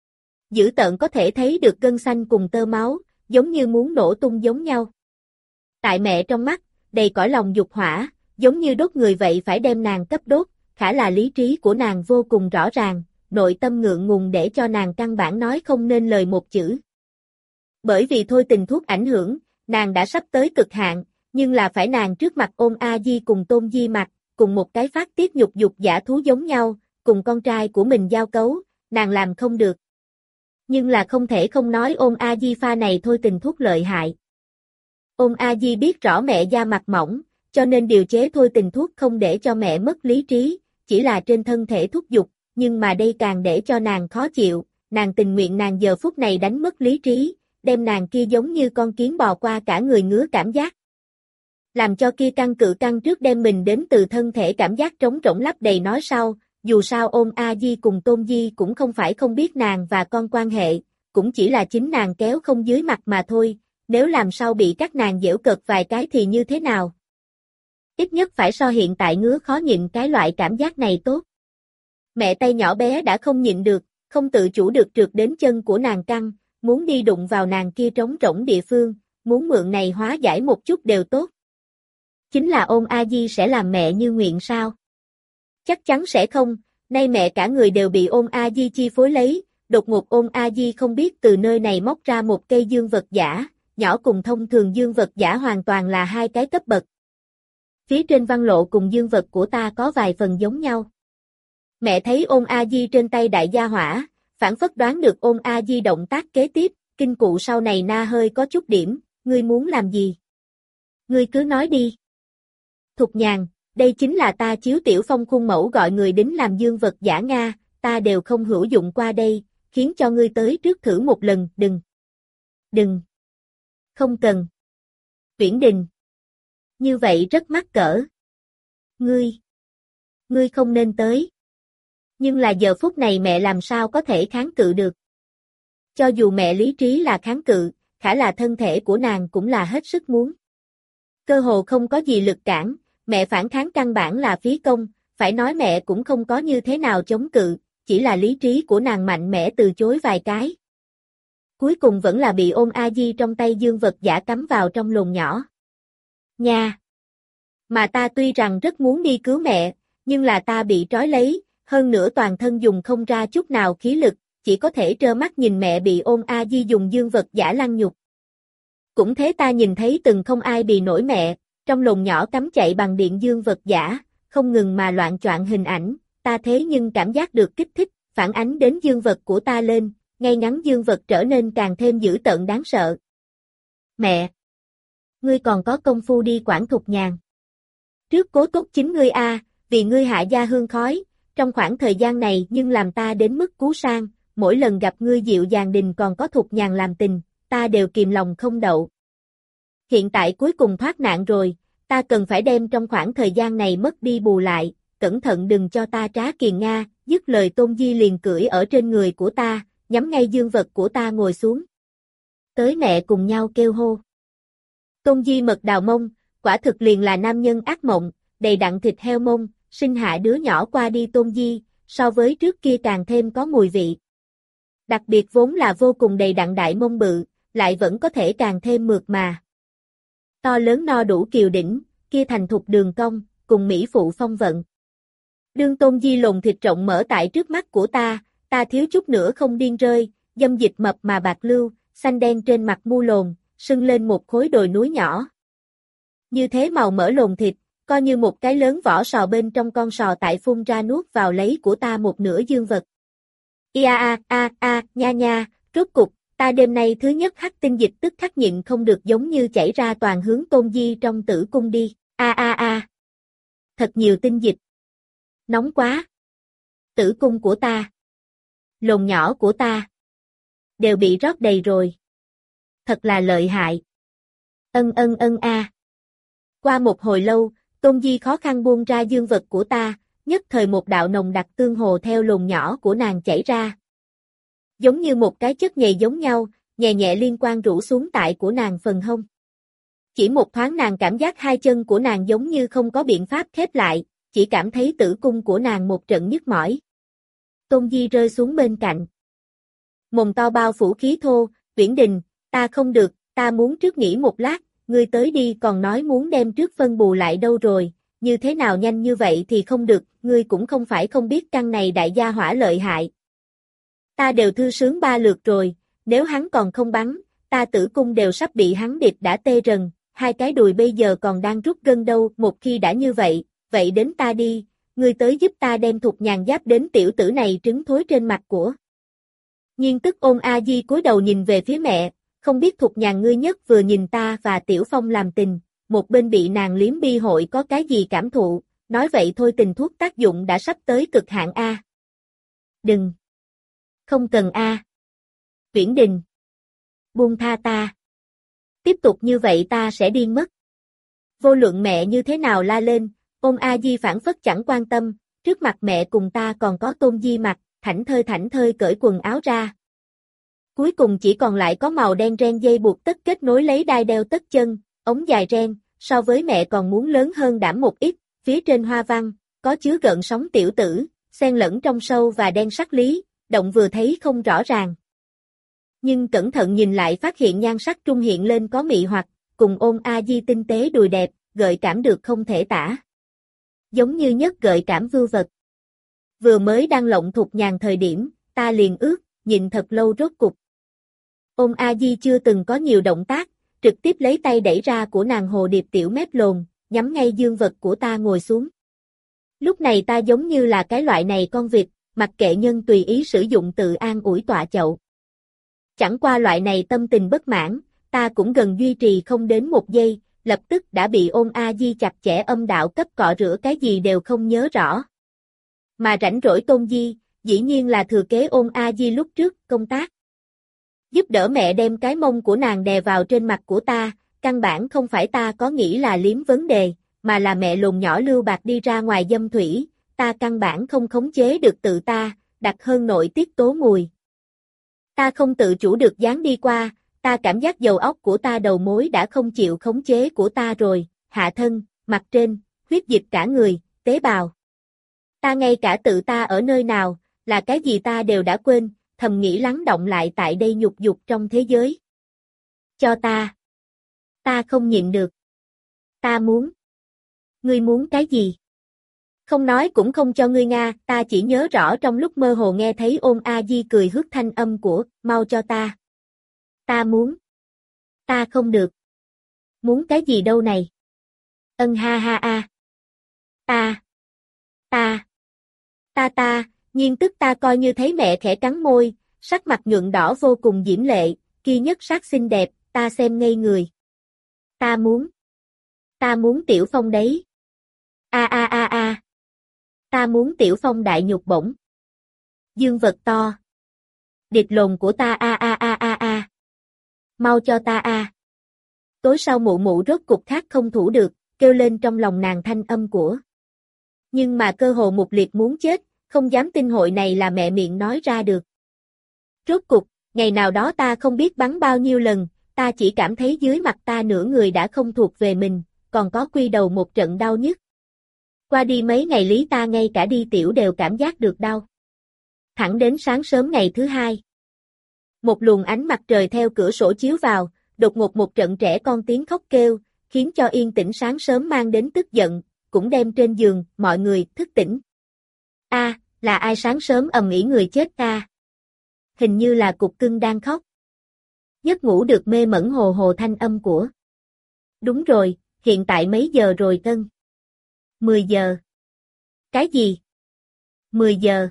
Dữ tợn có thể thấy được gân xanh cùng tơ máu, giống như muốn nổ tung giống nhau. Tại mẹ trong mắt, đầy cõi lòng dục hỏa, giống như đốt người vậy phải đem nàng cấp đốt, khả là lý trí của nàng vô cùng rõ ràng, nội tâm ngượng ngùng để cho nàng căn bản nói không nên lời một chữ. Bởi vì thôi tình thuốc ảnh hưởng, nàng đã sắp tới cực hạn, nhưng là phải nàng trước mặt ôm A Di cùng Tôn Di mặt, cùng một cái phát tiết nhục dục giả thú giống nhau, cùng con trai của mình giao cấu, nàng làm không được. Nhưng là không thể không nói ôm A Di pha này thôi tình thuốc lợi hại. Ôm A Di biết rõ mẹ da mặt mỏng, cho nên điều chế thôi tình thuốc không để cho mẹ mất lý trí, chỉ là trên thân thể thúc dục, nhưng mà đây càng để cho nàng khó chịu, nàng tình nguyện nàng giờ phút này đánh mất lý trí, đem nàng kia giống như con kiến bò qua cả người ngứa cảm giác. Làm cho kia căng cự căng trước đem mình đến từ thân thể cảm giác trống rỗng lấp đầy nói sau, dù sao ôm A Di cùng Tôn Di cũng không phải không biết nàng và con quan hệ, cũng chỉ là chính nàng kéo không dưới mặt mà thôi, nếu làm sao bị các nàng giễu cợt vài cái thì như thế nào? Ít nhất phải so hiện tại ngứa khó nhịn cái loại cảm giác này tốt. Mẹ tay nhỏ bé đã không nhịn được, không tự chủ được trượt đến chân của nàng căng, muốn đi đụng vào nàng kia trống rỗng địa phương, muốn mượn này hóa giải một chút đều tốt. Chính là ôn A Di sẽ làm mẹ như nguyện sao? Chắc chắn sẽ không, nay mẹ cả người đều bị ôn A Di chi phối lấy, đột ngột ôn A Di không biết từ nơi này móc ra một cây dương vật giả, nhỏ cùng thông thường dương vật giả hoàn toàn là hai cái cấp bậc. Phía trên văn lộ cùng dương vật của ta có vài phần giống nhau. Mẹ thấy ôn A Di trên tay đại gia hỏa, phản phất đoán được ôn A Di động tác kế tiếp, kinh cụ sau này na hơi có chút điểm, ngươi muốn làm gì? Ngươi cứ nói đi. Thục nhàn, đây chính là ta chiếu tiểu phong khuôn mẫu gọi người đính làm dương vật giả Nga, ta đều không hữu dụng qua đây, khiến cho ngươi tới trước thử một lần, đừng. Không cần. Tuyển Đình. Như vậy rất mắc cỡ. Ngươi không nên tới. Nhưng là giờ phút này mẹ làm sao có thể kháng cự được. Cho dù mẹ lý trí là kháng cự, khả là thân thể của nàng cũng là hết sức muốn. Cơ hồ không có gì lực cản, mẹ phản kháng căn bản là phí công, phải nói mẹ cũng không có như thế nào chống cự, chỉ là lý trí của nàng mạnh mẽ từ chối vài cái. Cuối cùng vẫn là bị ôn A Di trong tay dương vật giả cắm vào trong lồn nhỏ. Nha! Mà ta tuy rằng rất muốn đi cứu mẹ, nhưng là ta bị trói lấy, hơn nữa toàn thân dùng không ra chút nào khí lực, chỉ có thể trơ mắt nhìn mẹ bị ôn A Di dùng dương vật giả lăng nhục. Cũng thế ta nhìn thấy từng không ai bì nổi mẹ, trong lồn nhỏ cắm chạy bằng điện dương vật giả, không ngừng mà loạn choạng hình ảnh, ta thế nhưng cảm giác được kích thích, phản ánh đến dương vật của ta lên, ngay ngắn dương vật trở nên càng thêm dữ tợn đáng sợ. Mẹ! Ngươi còn có công phu đi quản Thục nhàn. Trước cố tốt chính ngươi a, vì ngươi hạ gia hương khói, trong khoảng thời gian này nhưng làm ta đến mức cú sang, mỗi lần gặp ngươi dịu dàng đình còn có Thục nhàn làm tình, ta đều kìm lòng không đậu. Hiện tại cuối cùng thoát nạn rồi, ta cần phải đem trong khoảng thời gian này mất đi bù lại, cẩn thận đừng cho ta trá kiền Nga, dứt lời Tôn Di liền cưỡi ở trên người của ta, nhắm ngay dương vật của ta ngồi xuống. Tới mẹ cùng nhau kêu hô. Tôn Di mật đào mông, quả thực liền là nam nhân ác mộng, đầy đặn thịt heo mông, sinh hạ đứa nhỏ qua đi Tôn Di, so với trước kia càng thêm có mùi vị. Đặc biệt vốn là vô cùng đầy đặn đại mông bự, lại vẫn có thể càng thêm mượt mà. To lớn no đủ kiều đỉnh, kia thành thục đường cong, cùng mỹ phụ phong vận. Đương Tôn Di lồn thịt rộng mở tại trước mắt của ta thiếu chút nữa không điên rơi, dâm dịch mập mà bạc lưu, xanh đen trên mặt mu lồn, sưng lên một khối đồi núi nhỏ. Như thế màu mỡ lồn thịt, coi như một cái lớn vỏ sò bên trong con sò tại phun ra nuốt vào lấy của ta một nửa dương vật. Nha, rốt cục, ta đêm nay thứ nhất hắc tinh dịch tức khắc nhịn không được giống như chảy ra toàn hướng Tôn Di trong tử cung đi. Thật nhiều tinh dịch. Nóng quá. Tử cung của ta. Lồn nhỏ của ta. Đều bị rót đầy rồi. Thật là lợi hại. A. Qua một hồi lâu, Tôn Di khó khăn buông ra dương vật của ta, nhất thời một đạo nồng đặc tương hồ theo lồn nhỏ của nàng chảy ra. Giống như một cái chất nhầy giống nhau, nhẹ nhẹ liên quan rủ xuống tại của nàng phần hông. Chỉ một thoáng nàng cảm giác hai chân của nàng giống như không có biện pháp khép lại, chỉ cảm thấy tử cung của nàng một trận nhức mỏi. Tôn Di rơi xuống bên cạnh. Mồm to bao phủ khí thô, Uyển Đình, ta không được, ta muốn trước nghỉ một lát, ngươi tới đi còn nói muốn đem trước phân bù lại đâu rồi, như thế nào nhanh như vậy thì không được, ngươi cũng không phải không biết căn này đại gia hỏa lợi hại. Ta đều thư sướng 3 lượt rồi, nếu hắn còn không bắn, ta tử cung đều sắp bị hắn địch đã tê rần, hai cái đùi bây giờ còn đang rút gân đâu, một khi đã như vậy, vậy đến ta đi, ngươi tới giúp ta đem Thục nhàn giáp đến tiểu tử này trứng thối trên mặt của. Nhiên tức ôn A Di cúi đầu nhìn về phía mẹ, không biết Thục nhàn ngươi nhất vừa nhìn ta và Tiểu Phong làm tình, một bên bị nàng liếm bi hội có cái gì cảm thụ, nói vậy thôi tình thuốc tác dụng đã sắp tới cực hạn A. Đừng. Không cần A. Uyển Đình. Buông tha ta. Tiếp tục như vậy ta sẽ điên mất. Vô luận mẹ như thế nào la lên, ôn A Di phản phất chẳng quan tâm, trước mặt mẹ cùng ta còn có Tôn Di mặt, thảnh thơi cởi quần áo ra. Cuối cùng chỉ còn lại có màu đen ren dây buộc tất kết nối lấy đai đeo tất chân, ống dài ren, so với mẹ còn muốn lớn hơn đảm một ít, phía trên hoa văn, có chứa gợn sóng tiểu tử, xen lẫn trong sâu và đen sắc lý, động vừa thấy không rõ ràng. Nhưng cẩn thận nhìn lại phát hiện nhan sắc trung hiện lên có mị hoặc, cùng ôn a di tinh tế đùi đẹp, gợi cảm được không thể tả. Giống như nhất gợi cảm vưu vật. Vừa mới đang lộng thục nhàn thời điểm, ta liền ước, nhìn thật lâu rốt cục. Ôn a di chưa từng có nhiều động tác, trực tiếp lấy tay đẩy ra của nàng hồ điệp tiểu mép lồn, nhắm ngay dương vật của ta ngồi xuống. Lúc này ta giống như là cái loại này con vịt, mặc kệ nhân tùy ý sử dụng tự an ủi tọa chậu. Chẳng qua loại này tâm tình bất mãn, ta cũng gần duy trì không đến một giây, lập tức đã bị ôn a di chặt chẽ âm đạo cấp cọ rửa cái gì đều không nhớ rõ. Mà rảnh rỗi Tôn Di, dĩ nhiên là thừa kế ôn a di lúc trước công tác. Giúp đỡ mẹ đem cái mông của nàng đè vào trên mặt của ta, căn bản không phải ta có nghĩ là liếm vấn đề, mà là mẹ lồn nhỏ lưu bạc đi ra ngoài dâm thủy, ta căn bản không khống chế được tự ta, đặc hơn nội tiết tố mùi. Ta không tự chủ được dán đi qua, ta cảm giác đầu óc của ta đầu mối đã không chịu khống chế của ta rồi, hạ thân, mặt trên, huyết dịch cả người, tế bào. Ta ngay cả tự ta ở nơi nào, là cái gì ta đều đã quên, thầm nghĩ lắng động lại tại đây nhục dục trong thế giới. Cho ta. Ta không nhịn được. Ta muốn. Ngươi muốn cái gì? Không nói cũng không cho ngươi Nga, ta chỉ nhớ rõ trong lúc mơ hồ nghe thấy ôn a di cười hước thanh âm của, mau cho ta. Ta muốn. Ta không được. Muốn cái gì đâu này? Ân ha ha a. Ta, nhiên tức ta coi như thấy mẹ khẽ cắn môi, sắc mặt nhuận đỏ vô cùng diễm lệ, kia nhất sắc xinh đẹp, ta xem ngây người. Ta muốn Tiểu Phong đấy. A. Ta muốn Tiểu Phong đại nhục bổng. Dương vật to. Địch lồn của ta a. Mau cho ta a. Tối sau mụ mụ rốt cục khác không thủ được, kêu lên trong lòng nàng thanh âm của. Nhưng mà cơ hồ mục liệt muốn chết, không dám tin hội này là mẹ miệng nói ra được. Rốt cục, ngày nào đó ta không biết bắn bao nhiêu lần, ta chỉ cảm thấy dưới mặt ta nửa người đã không thuộc về mình, còn có quy đầu một trận đau nhức. Qua đi mấy ngày lý ta ngay cả đi tiểu đều cảm giác được đau. Thẳng đến sáng sớm ngày thứ hai. Một luồng ánh mặt trời theo cửa sổ chiếu vào, đột ngột một trận trẻ con tiếng khóc kêu, khiến cho yên tĩnh sáng sớm mang đến tức giận, cũng đem trên giường, mọi người, thức tỉnh. Là ai sáng sớm ầm ĩ người chết ta? Hình như là cục cưng đang khóc. Giấc ngủ được mê mẩn hồ hồ thanh âm của. Đúng rồi, hiện tại mấy giờ rồi Tân? 10 giờ. Cái gì? 10 giờ.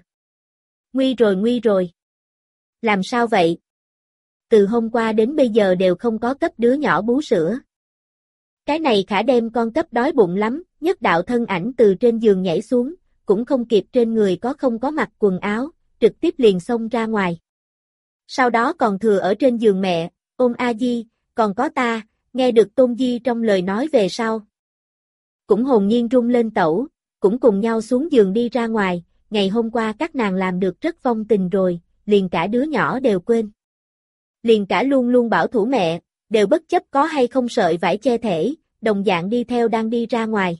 Nguy rồi. Làm sao vậy? Từ hôm qua đến bây giờ đều không có cấp đứa nhỏ bú sữa. Cái này khả đem con cấp đói bụng lắm, nhất đạo thân ảnh từ trên giường nhảy xuống, cũng không kịp trên người không có mặc quần áo, trực tiếp liền xông ra ngoài. Sau đó còn thừa ở trên giường mẹ, ôm a di, còn có ta, nghe được Tôn Di trong lời nói về sau. Cũng hồn nhiên rung lên tẩu, cũng cùng nhau xuống giường đi ra ngoài, ngày hôm qua các nàng làm được rất vong tình rồi, liền cả đứa nhỏ đều quên. Liền cả luôn luôn bảo thủ mẹ, đều bất chấp có hay không sợi vải che thể, đồng dạng đi theo đang đi ra ngoài.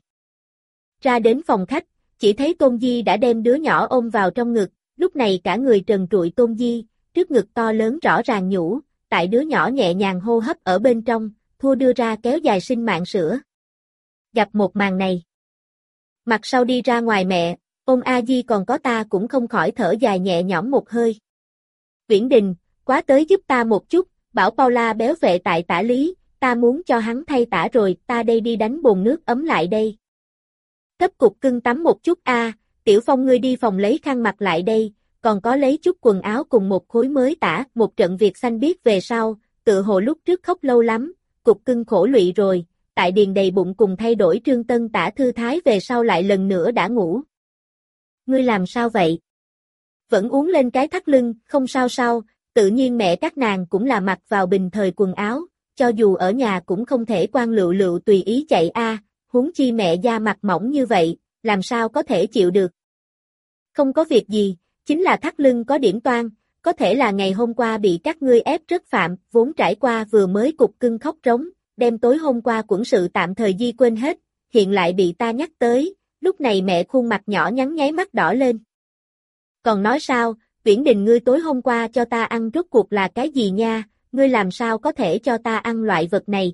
Ra đến phòng khách, chỉ thấy Tôn Di đã đem đứa nhỏ ôm vào trong ngực, lúc này cả người trần trụi Tôn Di, trước ngực to lớn rõ ràng nhũ, tại đứa nhỏ nhẹ nhàng hô hấp ở bên trong, thua đưa ra kéo dài sinh mạng sữa. Gặp một màn này. Mặt sau đi ra ngoài mẹ, ôm a di còn có ta cũng không khỏi thở dài nhẹ nhõm một hơi. Viễn Đình, quá tới giúp ta một chút, bảo Paula béo vệ tại tả lý, ta muốn cho hắn thay tả rồi, ta đây đi đánh bồn nước ấm lại đây. Cấp cục cưng tắm một chút Tiểu Phong ngươi đi phòng lấy khăn mặt lại đây, còn có lấy chút quần áo cùng một khối mới tả, một trận việc xanh biết về sau, tự hồ lúc trước khóc lâu lắm, cục cưng khổ lụy rồi, tại điền đầy bụng cùng thay đổi trương tân tả thư thái về sau lại lần nữa đã ngủ. Ngươi làm sao vậy? Vẫn uống lên cái thắt lưng, không sao sao, tự nhiên mẹ các nàng cũng là mặc vào bình thời quần áo, cho dù ở nhà cũng không thể quan lựu lựu tùy ý chạy huống chi mẹ da mặt mỏng như vậy, làm sao có thể chịu được. Không có việc gì, chính là thắt lưng có điểm toan, có thể là ngày hôm qua bị các ngươi ép rất phạm, vốn trải qua vừa mới cục cưng khóc rống, đem tối hôm qua quẫn sự tạm thời di quên hết, hiện lại bị ta nhắc tới, lúc này mẹ khuôn mặt nhỏ nhắn nháy mắt đỏ lên. Còn nói sao, Uyển Đình ngươi tối hôm qua cho ta ăn rốt cuộc là cái gì nha, ngươi làm sao có thể cho ta ăn loại vật này,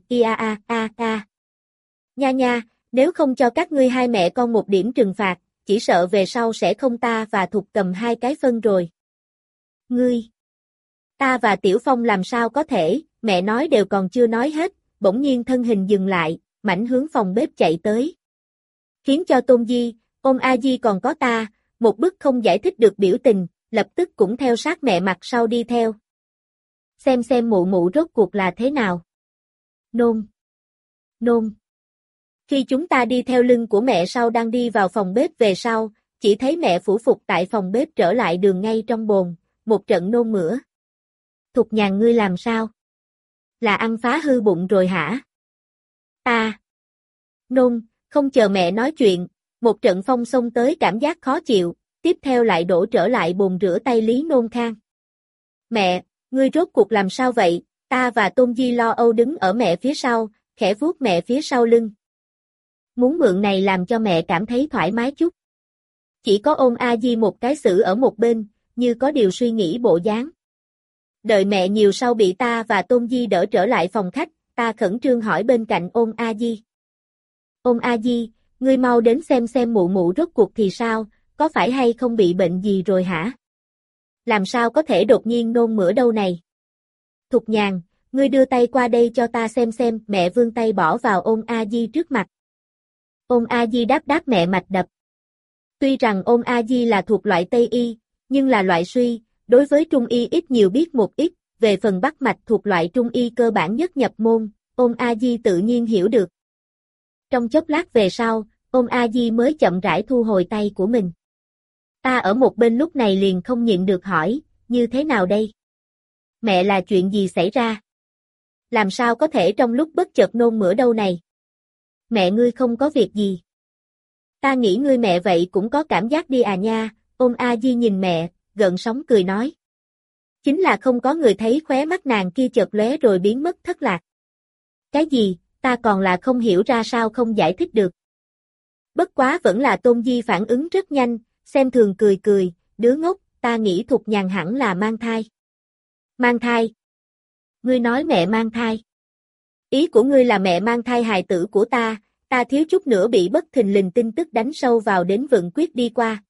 Nha nha, nếu không cho các ngươi hai mẹ con một điểm trừng phạt, chỉ sợ về sau sẽ không ta và Thục cầm hai cái phân rồi. Ngươi, ta và Tiểu Phong làm sao có thể, mẹ nói đều còn chưa nói hết, bỗng nhiên thân hình dừng lại, mảnh hướng phòng bếp chạy tới. Khiến cho Tôn Di, ôm A Di còn có ta, một bức không giải thích được biểu tình, lập tức cũng theo sát mẹ mặt sau đi theo. Xem mụ mụ rốt cuộc là thế nào. Nôn. Nôn. Khi chúng ta đi theo lưng của mẹ sau đang đi vào phòng bếp về sau, chỉ thấy mẹ phủ phục tại phòng bếp trở lại đường ngay trong bồn, một trận nôn mửa. Thục Nhàn ngươi làm sao? Là ăn phá hư bụng rồi hả? Ta. Nôn, không chờ mẹ nói chuyện, một trận phong xông tới cảm giác khó chịu, tiếp theo lại đổ trở lại bồn rửa tay Lý Nôn Khang. Mẹ, ngươi rốt cuộc làm sao vậy? Ta và Tôn Di lo âu đứng ở mẹ phía sau, khẽ vuốt mẹ phía sau lưng. Muốn mượn này làm cho mẹ cảm thấy thoải mái chút. Chỉ có ôm A Di một cái xử ở một bên, như có điều suy nghĩ bộ dáng. Đợi mẹ nhiều sau bị ta và Tôn Di đỡ trở lại phòng khách, ta khẩn trương hỏi bên cạnh ôm A Di. Ôm A Di, ngươi mau đến xem mụ mụ rốt cuộc thì sao, có phải hay không bị bệnh gì rồi hả? Làm sao có thể đột nhiên nôn mửa đâu này? Thục Nhàn, ngươi đưa tay qua đây cho ta xem, mẹ vươn tay bỏ vào ôm A Di trước mặt. Ôm A Di đáp mẹ mạch đập. Tuy rằng ôm A Di là thuộc loại Tây Y, nhưng là loại suy, đối với Trung Y ít nhiều biết một ít, về phần bắt mạch thuộc loại Trung Y cơ bản nhất nhập môn, ôm A Di tự nhiên hiểu được. Trong chốc lát về sau, ôm A Di mới chậm rãi thu hồi tay của mình. Ta ở một bên lúc này liền không nhịn được hỏi, như thế nào đây? Mẹ là chuyện gì xảy ra? Làm sao có thể trong lúc bất chợt nôn mửa đâu này? Mẹ ngươi không có việc gì. Ta nghĩ ngươi mẹ vậy cũng có cảm giác đi à nha, ôm A Di nhìn mẹ, gợn sóng cười nói. Chính là không có người thấy khóe mắt nàng kia chợt lóe rồi biến mất thất lạc. Cái gì, ta còn là không hiểu ra sao không giải thích được. Bất quá vẫn là Tôn Di phản ứng rất nhanh, xem thường cười, đứa ngốc, ta nghĩ Thục Nhàn hẳn là mang thai. Mang thai? Ngươi nói mẹ mang thai? Ý của ngươi là mẹ mang thai hài tử của ta thiếu chút nữa bị bất thình lình tin tức đánh sâu vào đến vựng quyết đi qua.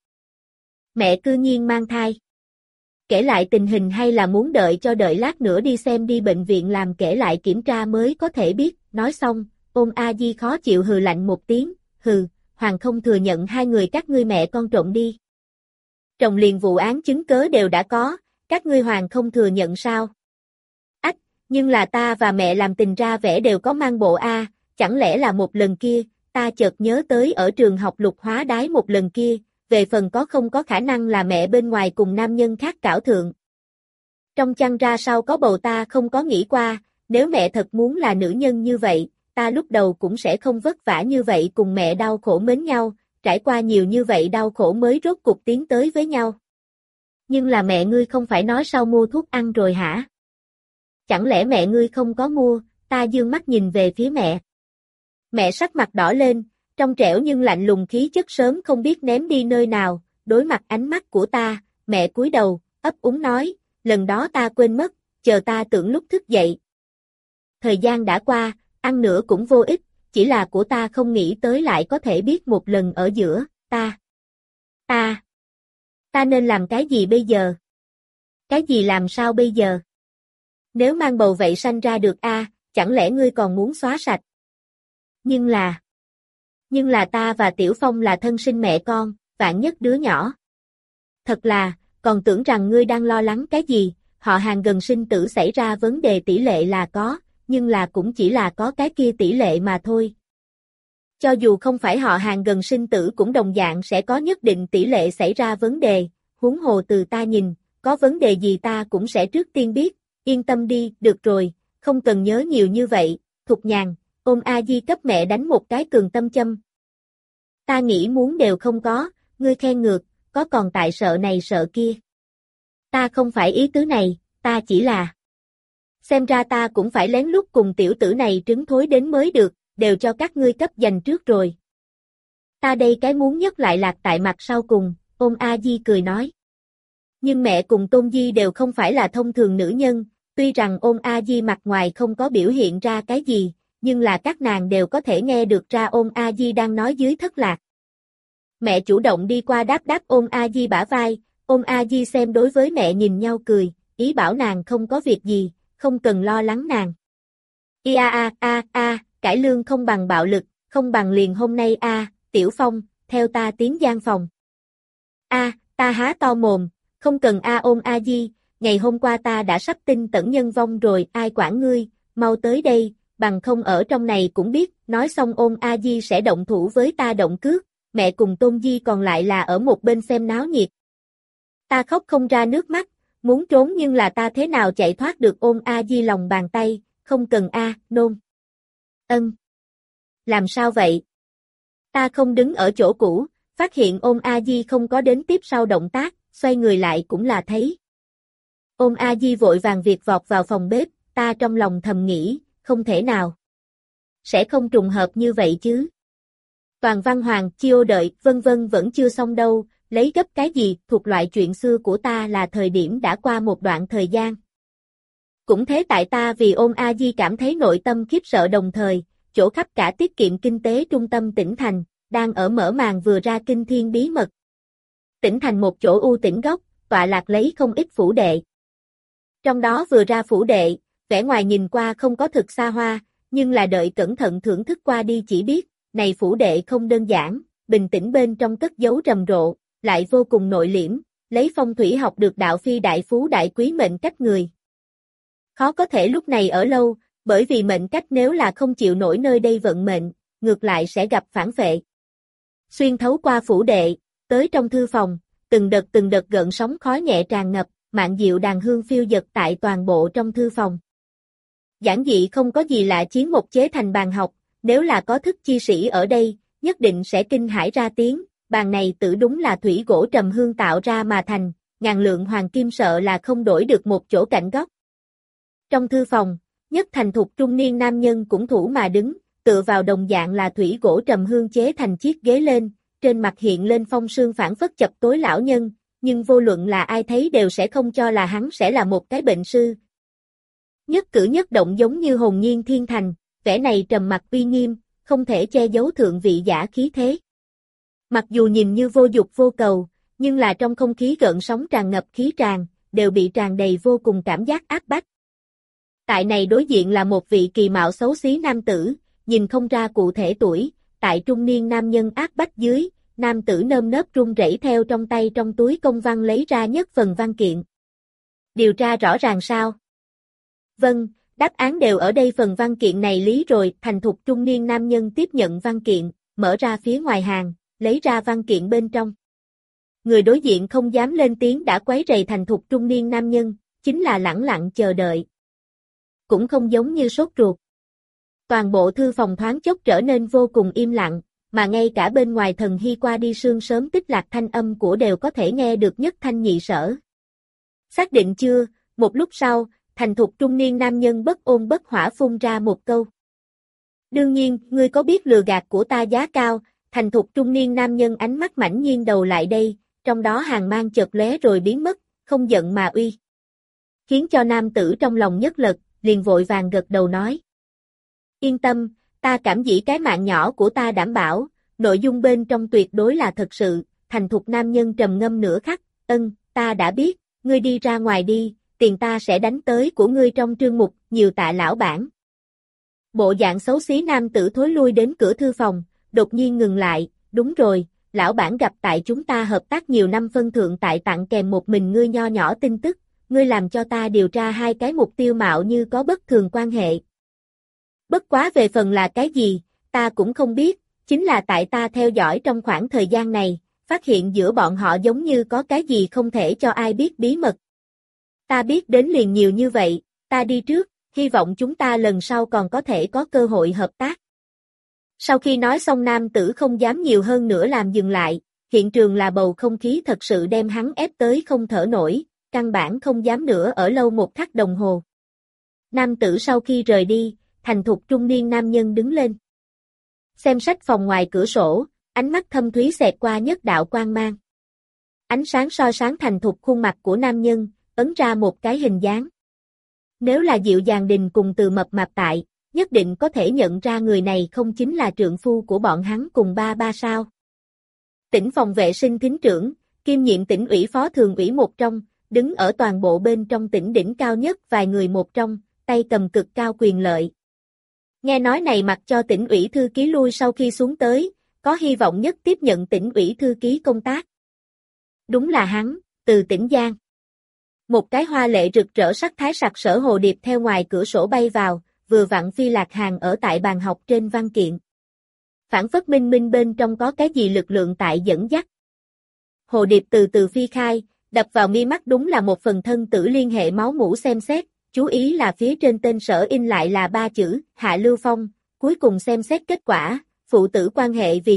Mẹ cư nhiên mang thai. Kể lại tình hình hay là muốn đợi lát nữa đi xem đi bệnh viện làm kể lại kiểm tra mới có thể biết, nói xong, ôm A Di khó chịu hừ lạnh một tiếng, hừ, Hoàng không thừa nhận hai người các ngươi mẹ con trộn đi. Trồng liền vụ án chứng cớ đều đã có, các ngươi Hoàng không thừa nhận sao? Ách, nhưng là ta và mẹ làm tình ra vẻ đều có mang bộ A, chẳng lẽ là một lần kia, ta chợt nhớ tới ở trường học Lục Hóa Đái một lần kia, về phần có không có khả năng là mẹ bên ngoài cùng nam nhân khác cảo thượng. Trong chăn ra sau có bầu ta không có nghĩ qua, nếu mẹ thật muốn là nữ nhân như vậy, ta lúc đầu cũng sẽ không vất vả như vậy cùng mẹ đau khổ mến nhau, trải qua nhiều như vậy đau khổ mới rốt cuộc tiến tới với nhau. Nhưng là mẹ ngươi không phải nói sau mua thuốc ăn rồi hả? Chẳng lẽ mẹ ngươi không có mua, ta dương mắt nhìn về phía mẹ. Mẹ sắc mặt đỏ lên, trong trẻo nhưng lạnh lùng khí chất sớm không biết ném đi nơi nào, đối mặt ánh mắt của ta, mẹ cúi đầu, ấp úng nói, lần đó ta quên mất, chờ ta tưởng lúc thức dậy. Thời gian đã qua, ăn nữa cũng vô ích, chỉ là của ta không nghĩ tới lại có thể biết một lần ở giữa, ta nên làm cái gì bây giờ? Cái gì làm sao bây giờ? Nếu mang bầu vậy sanh ra được a, chẳng lẽ ngươi còn muốn xóa sạch? Nhưng là ta và Tiểu Phong là thân sinh mẹ con, vạn nhất đứa nhỏ. Thật là, còn tưởng rằng ngươi đang lo lắng cái gì, họ hàng gần sinh tử xảy ra vấn đề tỷ lệ là có, nhưng là cũng chỉ là có cái kia tỷ lệ mà thôi. Cho dù không phải họ hàng gần sinh tử cũng đồng dạng sẽ có nhất định tỷ lệ xảy ra vấn đề, huống hồ từ ta nhìn, có vấn đề gì ta cũng sẽ trước tiên biết, yên tâm đi, được rồi, không cần nhớ nhiều như vậy, Thục Nhàn, ôm A Di cấp mẹ đánh một cái cường tâm châm. Ta nghĩ muốn đều không có, ngươi khen ngược, có còn tại sợ này sợ kia. Ta không phải ý tứ này, ta chỉ là Xem ra ta cũng phải lén lút cùng tiểu tử này trứng thối đến mới được, đều cho các ngươi cấp dành trước rồi. Ta đây cái muốn nhất lại lạc tại mặt sau cùng, Ôn A Di cười nói. Nhưng mẹ cùng Tôn Di đều không phải là thông thường nữ nhân, tuy rằng Ôn A Di mặt ngoài không có biểu hiện ra cái gì, nhưng là các nàng đều có thể nghe được ra Ôn A Di đang nói dưới thất lạc. Mẹ chủ động đi qua đáp đáp Ôn A Di bả vai, Ôn A Di xem đối với mẹ nhìn nhau cười, ý bảo nàng không có việc gì, không cần lo lắng nàng. Cải lương không bằng bạo lực, không bằng liền hôm nay Tiểu Phong, theo ta tiến gian phòng. Ta há to mồm, không cần Ôn A Di, ngày hôm qua ta đã sắp tin tẩn nhân vong rồi, ai quản ngươi, mau tới đây, bằng không ở trong này cũng biết, nói xong Ôn A Di sẽ động thủ với ta động cước, mẹ cùng Tôn Di còn lại là ở một bên xem náo nhiệt. Ta khóc không ra nước mắt, muốn trốn nhưng là ta thế nào chạy thoát được Ôn A Di lòng bàn tay, không cần nôn. Ân. Làm sao vậy? Ta không đứng ở chỗ cũ, phát hiện Ôn A Di không có đến tiếp sau động tác, xoay người lại cũng là thấy. Ôn A Di vội vàng việc vọt vào phòng bếp, ta trong lòng thầm nghĩ, không thể nào. Sẽ không trùng hợp như vậy chứ. Toàn Văn Hoàng, Chiêu đợi, vân vân vẫn chưa xong đâu, lấy gấp cái gì, thuộc loại chuyện xưa của ta là thời điểm đã qua một đoạn thời gian. Cũng thế tại ta vì Ôn A Di cảm thấy nội tâm khiếp sợ đồng thời, chỗ khắp cả tiết kiệm kinh tế trung tâm tỉnh thành, đang ở mở màn vừa ra kinh thiên bí mật. Tỉnh thành một chỗ u tĩnh góc, tọa lạc lấy không ít phủ đệ. Trong đó vừa ra phủ đệ, vẻ ngoài nhìn qua không có thực xa hoa, nhưng là đợi cẩn thận thưởng thức qua đi chỉ biết, này phủ đệ không đơn giản, bình tĩnh bên trong cất giấu rầm rộ, lại vô cùng nội liễm, lấy phong thủy học được đạo phi đại phú đại quý mệnh cách người. Khó có thể lúc này ở lâu, bởi vì mệnh cách nếu là không chịu nổi nơi đây vận mệnh, ngược lại sẽ gặp phản phệ. Xuyên thấu qua phủ đệ, tới trong thư phòng, từng đợt gợn sóng khói nhẹ tràn ngập, mạn diệu đàn hương phiêu dật tại toàn bộ trong thư phòng. Giản dị không có gì lạ chiến một chế thành bàn học, nếu là có thức chi sĩ ở đây, nhất định sẽ kinh hãi ra tiếng, bàn này tự đúng là thủy gỗ trầm hương tạo ra mà thành, ngàn lượng hoàng kim sợ là không đổi được một chỗ cạnh góc. Trong thư phòng, nhất thành thục trung niên nam nhân cũng thủ mà đứng, tựa vào đồng dạng là thủy gỗ trầm hương chế thành chiếc ghế lên, trên mặt hiện lên phong sương phản phất chập tối lão nhân, nhưng vô luận là ai thấy đều sẽ không cho là hắn sẽ là một cái bệnh sư. Nhất cử nhất động giống như hồn nhiên thiên thành, vẻ này trầm mặc uy nghiêm, không thể che giấu thượng vị giả khí thế. Mặc dù nhìn như vô dục vô cầu, nhưng là trong không khí gợn sóng tràn ngập khí tràn, đều bị tràn đầy vô cùng cảm giác áp bách. Tại này đối diện là một vị kỳ mạo xấu xí nam tử, nhìn không ra cụ thể tuổi, tại trung niên nam nhân áp bách dưới, nam tử nơm nớp run rẩy theo trong tay trong túi công văn lấy ra nhất phần văn kiện. Điều tra rõ ràng sao? Vâng, đáp án đều ở đây phần văn kiện này lý rồi, thành thục trung niên nam nhân tiếp nhận văn kiện, mở ra phía ngoài hàng, lấy ra văn kiện bên trong. Người đối diện không dám lên tiếng đã quấy rầy thành thục trung niên nam nhân, chính là lẳng lặng chờ đợi. Cũng không giống như sốt ruột. Toàn bộ thư phòng thoáng chốc trở nên vô cùng im lặng, mà ngay cả bên ngoài thần hy qua đi sương sớm tích lạc thanh âm của đều có thể nghe được nhất thanh nhị sở. Xác định chưa? Một lúc sau, thành thục trung niên nam nhân bất ôn bất hỏa phun ra một câu. Đương nhiên, ngươi có biết lừa gạt của ta giá cao, thành thục trung niên nam nhân ánh mắt mãnh nhiên đầu lại đây, trong đó hàng mang chợt lóe rồi biến mất, không giận mà uy. Khiến cho nam tử trong lòng nhất lật, liền vội vàng gật đầu nói. Yên tâm, ta cảm dĩ cái mạng nhỏ của ta đảm bảo, nội dung bên trong tuyệt đối là thật sự, thành thục nam nhân trầm ngâm nửa khắc, ta đã biết, ngươi đi ra ngoài đi, tiền ta sẽ đánh tới của ngươi trong trương mục, nhiều tạ lão bản. Bộ dạng xấu xí nam tử thối lui đến cửa thư phòng, đột nhiên ngừng lại, đúng rồi, lão bản gặp tại chúng ta hợp tác nhiều năm phân thượng tại tặng kèm một mình ngươi nho nhỏ tin tức, ngươi làm cho ta điều tra hai cái mục tiêu mạo như có bất thường quan hệ. Bất quá về phần là cái gì, ta cũng không biết, chính là tại ta theo dõi trong khoảng thời gian này, phát hiện giữa bọn họ giống như có cái gì không thể cho ai biết bí mật. Ta biết đến liền nhiều như vậy, ta đi trước, hy vọng chúng ta lần sau còn có thể có cơ hội hợp tác. Sau khi nói xong nam tử không dám nhiều hơn nữa làm dừng lại, hiện trường là bầu không khí thật sự đem hắn ép tới không thở nổi, căn bản không dám nữa ở lâu một khắc đồng hồ. Nam tử sau khi rời đi, thành thục trung niên nam nhân đứng lên. Xem sách phòng ngoài cửa sổ, ánh mắt thâm thúy xẹt qua nhất đạo quang mang. Ánh sáng soi sáng thành thục khuôn mặt của nam nhân, ấn ra một cái hình dáng. Nếu là Diệu Dàng Đình cùng Từ Mập Mạp tại, nhất định có thể nhận ra người này không chính là trượng phu của bọn hắn cùng ba ba sao. Tỉnh phòng vệ sinh thính trưởng, kiêm nhiệm tỉnh ủy phó thường ủy một trong, đứng ở toàn bộ bên trong tỉnh đỉnh cao nhất vài người một trong, tay cầm cực cao quyền lợi. Nghe nói này mặc cho tỉnh ủy thư ký lui sau khi xuống tới, có hy vọng nhất tiếp nhận tỉnh ủy thư ký công tác. Đúng là hắn, Từ Tĩnh Giang. Một cái hoa lệ rực rỡ sắc thái sặc sỡ hồ điệp theo ngoài cửa sổ bay vào, vừa vặn phi lạc hàng ở tại bàn học trên văn kiện. Phản phất minh minh bên trong có cái gì lực lượng tại dẫn dắt. Hồ điệp từ từ phi khai, đập vào mi mắt đúng là một phần thân tử liên hệ máu mủ xem xét, chú ý là phía trên tên sở in lại là 3 chữ, Hạ Lưu Phong, cuối cùng xem xét kết quả, phụ tử quan hệ vì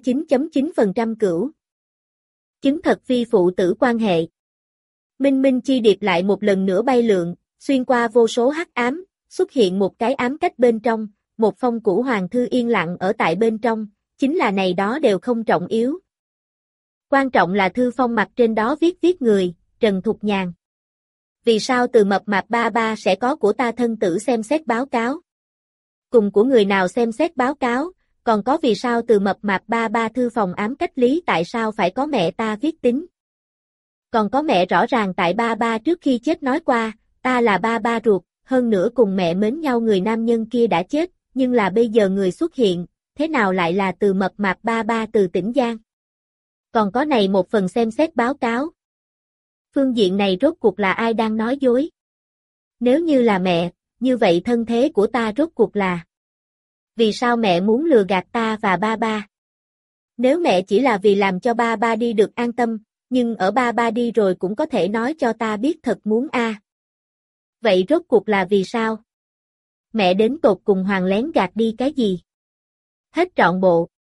99.9% cửu. Chứng thật phi phụ tử quan hệ. Minh Minh chi điệp lại một lần nữa bay lượn, xuyên qua vô số hắc ám, xuất hiện một cái ám cách bên trong, một phong cũ hoàng thư yên lặng ở tại bên trong, chính là này đó đều không trọng yếu. Quan trọng là thư phong mặt trên đó viết người, Trần Thục Nhàn. Vì sao Từ Mập Mạp ba ba sẽ có của ta thân tử xem xét báo cáo? Cùng của người nào xem xét báo cáo, còn có vì sao Từ Mập Mạp ba ba thư phòng ám cách lý tại sao phải có mẹ ta viết tín? Còn có mẹ rõ ràng tại ba ba trước khi chết nói qua, ta là ba ba ruột, hơn nữa cùng mẹ mến nhau người nam nhân kia đã chết, nhưng là bây giờ người xuất hiện, thế nào lại là Từ Mập Mạp ba ba Từ Tĩnh Giang? Còn có này một phần xem xét báo cáo. Phương diện này rốt cuộc là ai đang nói dối? Nếu như là mẹ, như vậy thân thế của ta rốt cuộc là? Vì sao mẹ muốn lừa gạt ta và ba ba? Nếu mẹ chỉ là vì làm cho ba ba đi được an tâm, nhưng ở ba ba đi rồi cũng có thể nói cho ta biết thật muốn a. Vậy rốt cuộc là vì sao? Mẹ đến tột cùng hoàng lén gạt đi cái gì? Hết trọn bộ.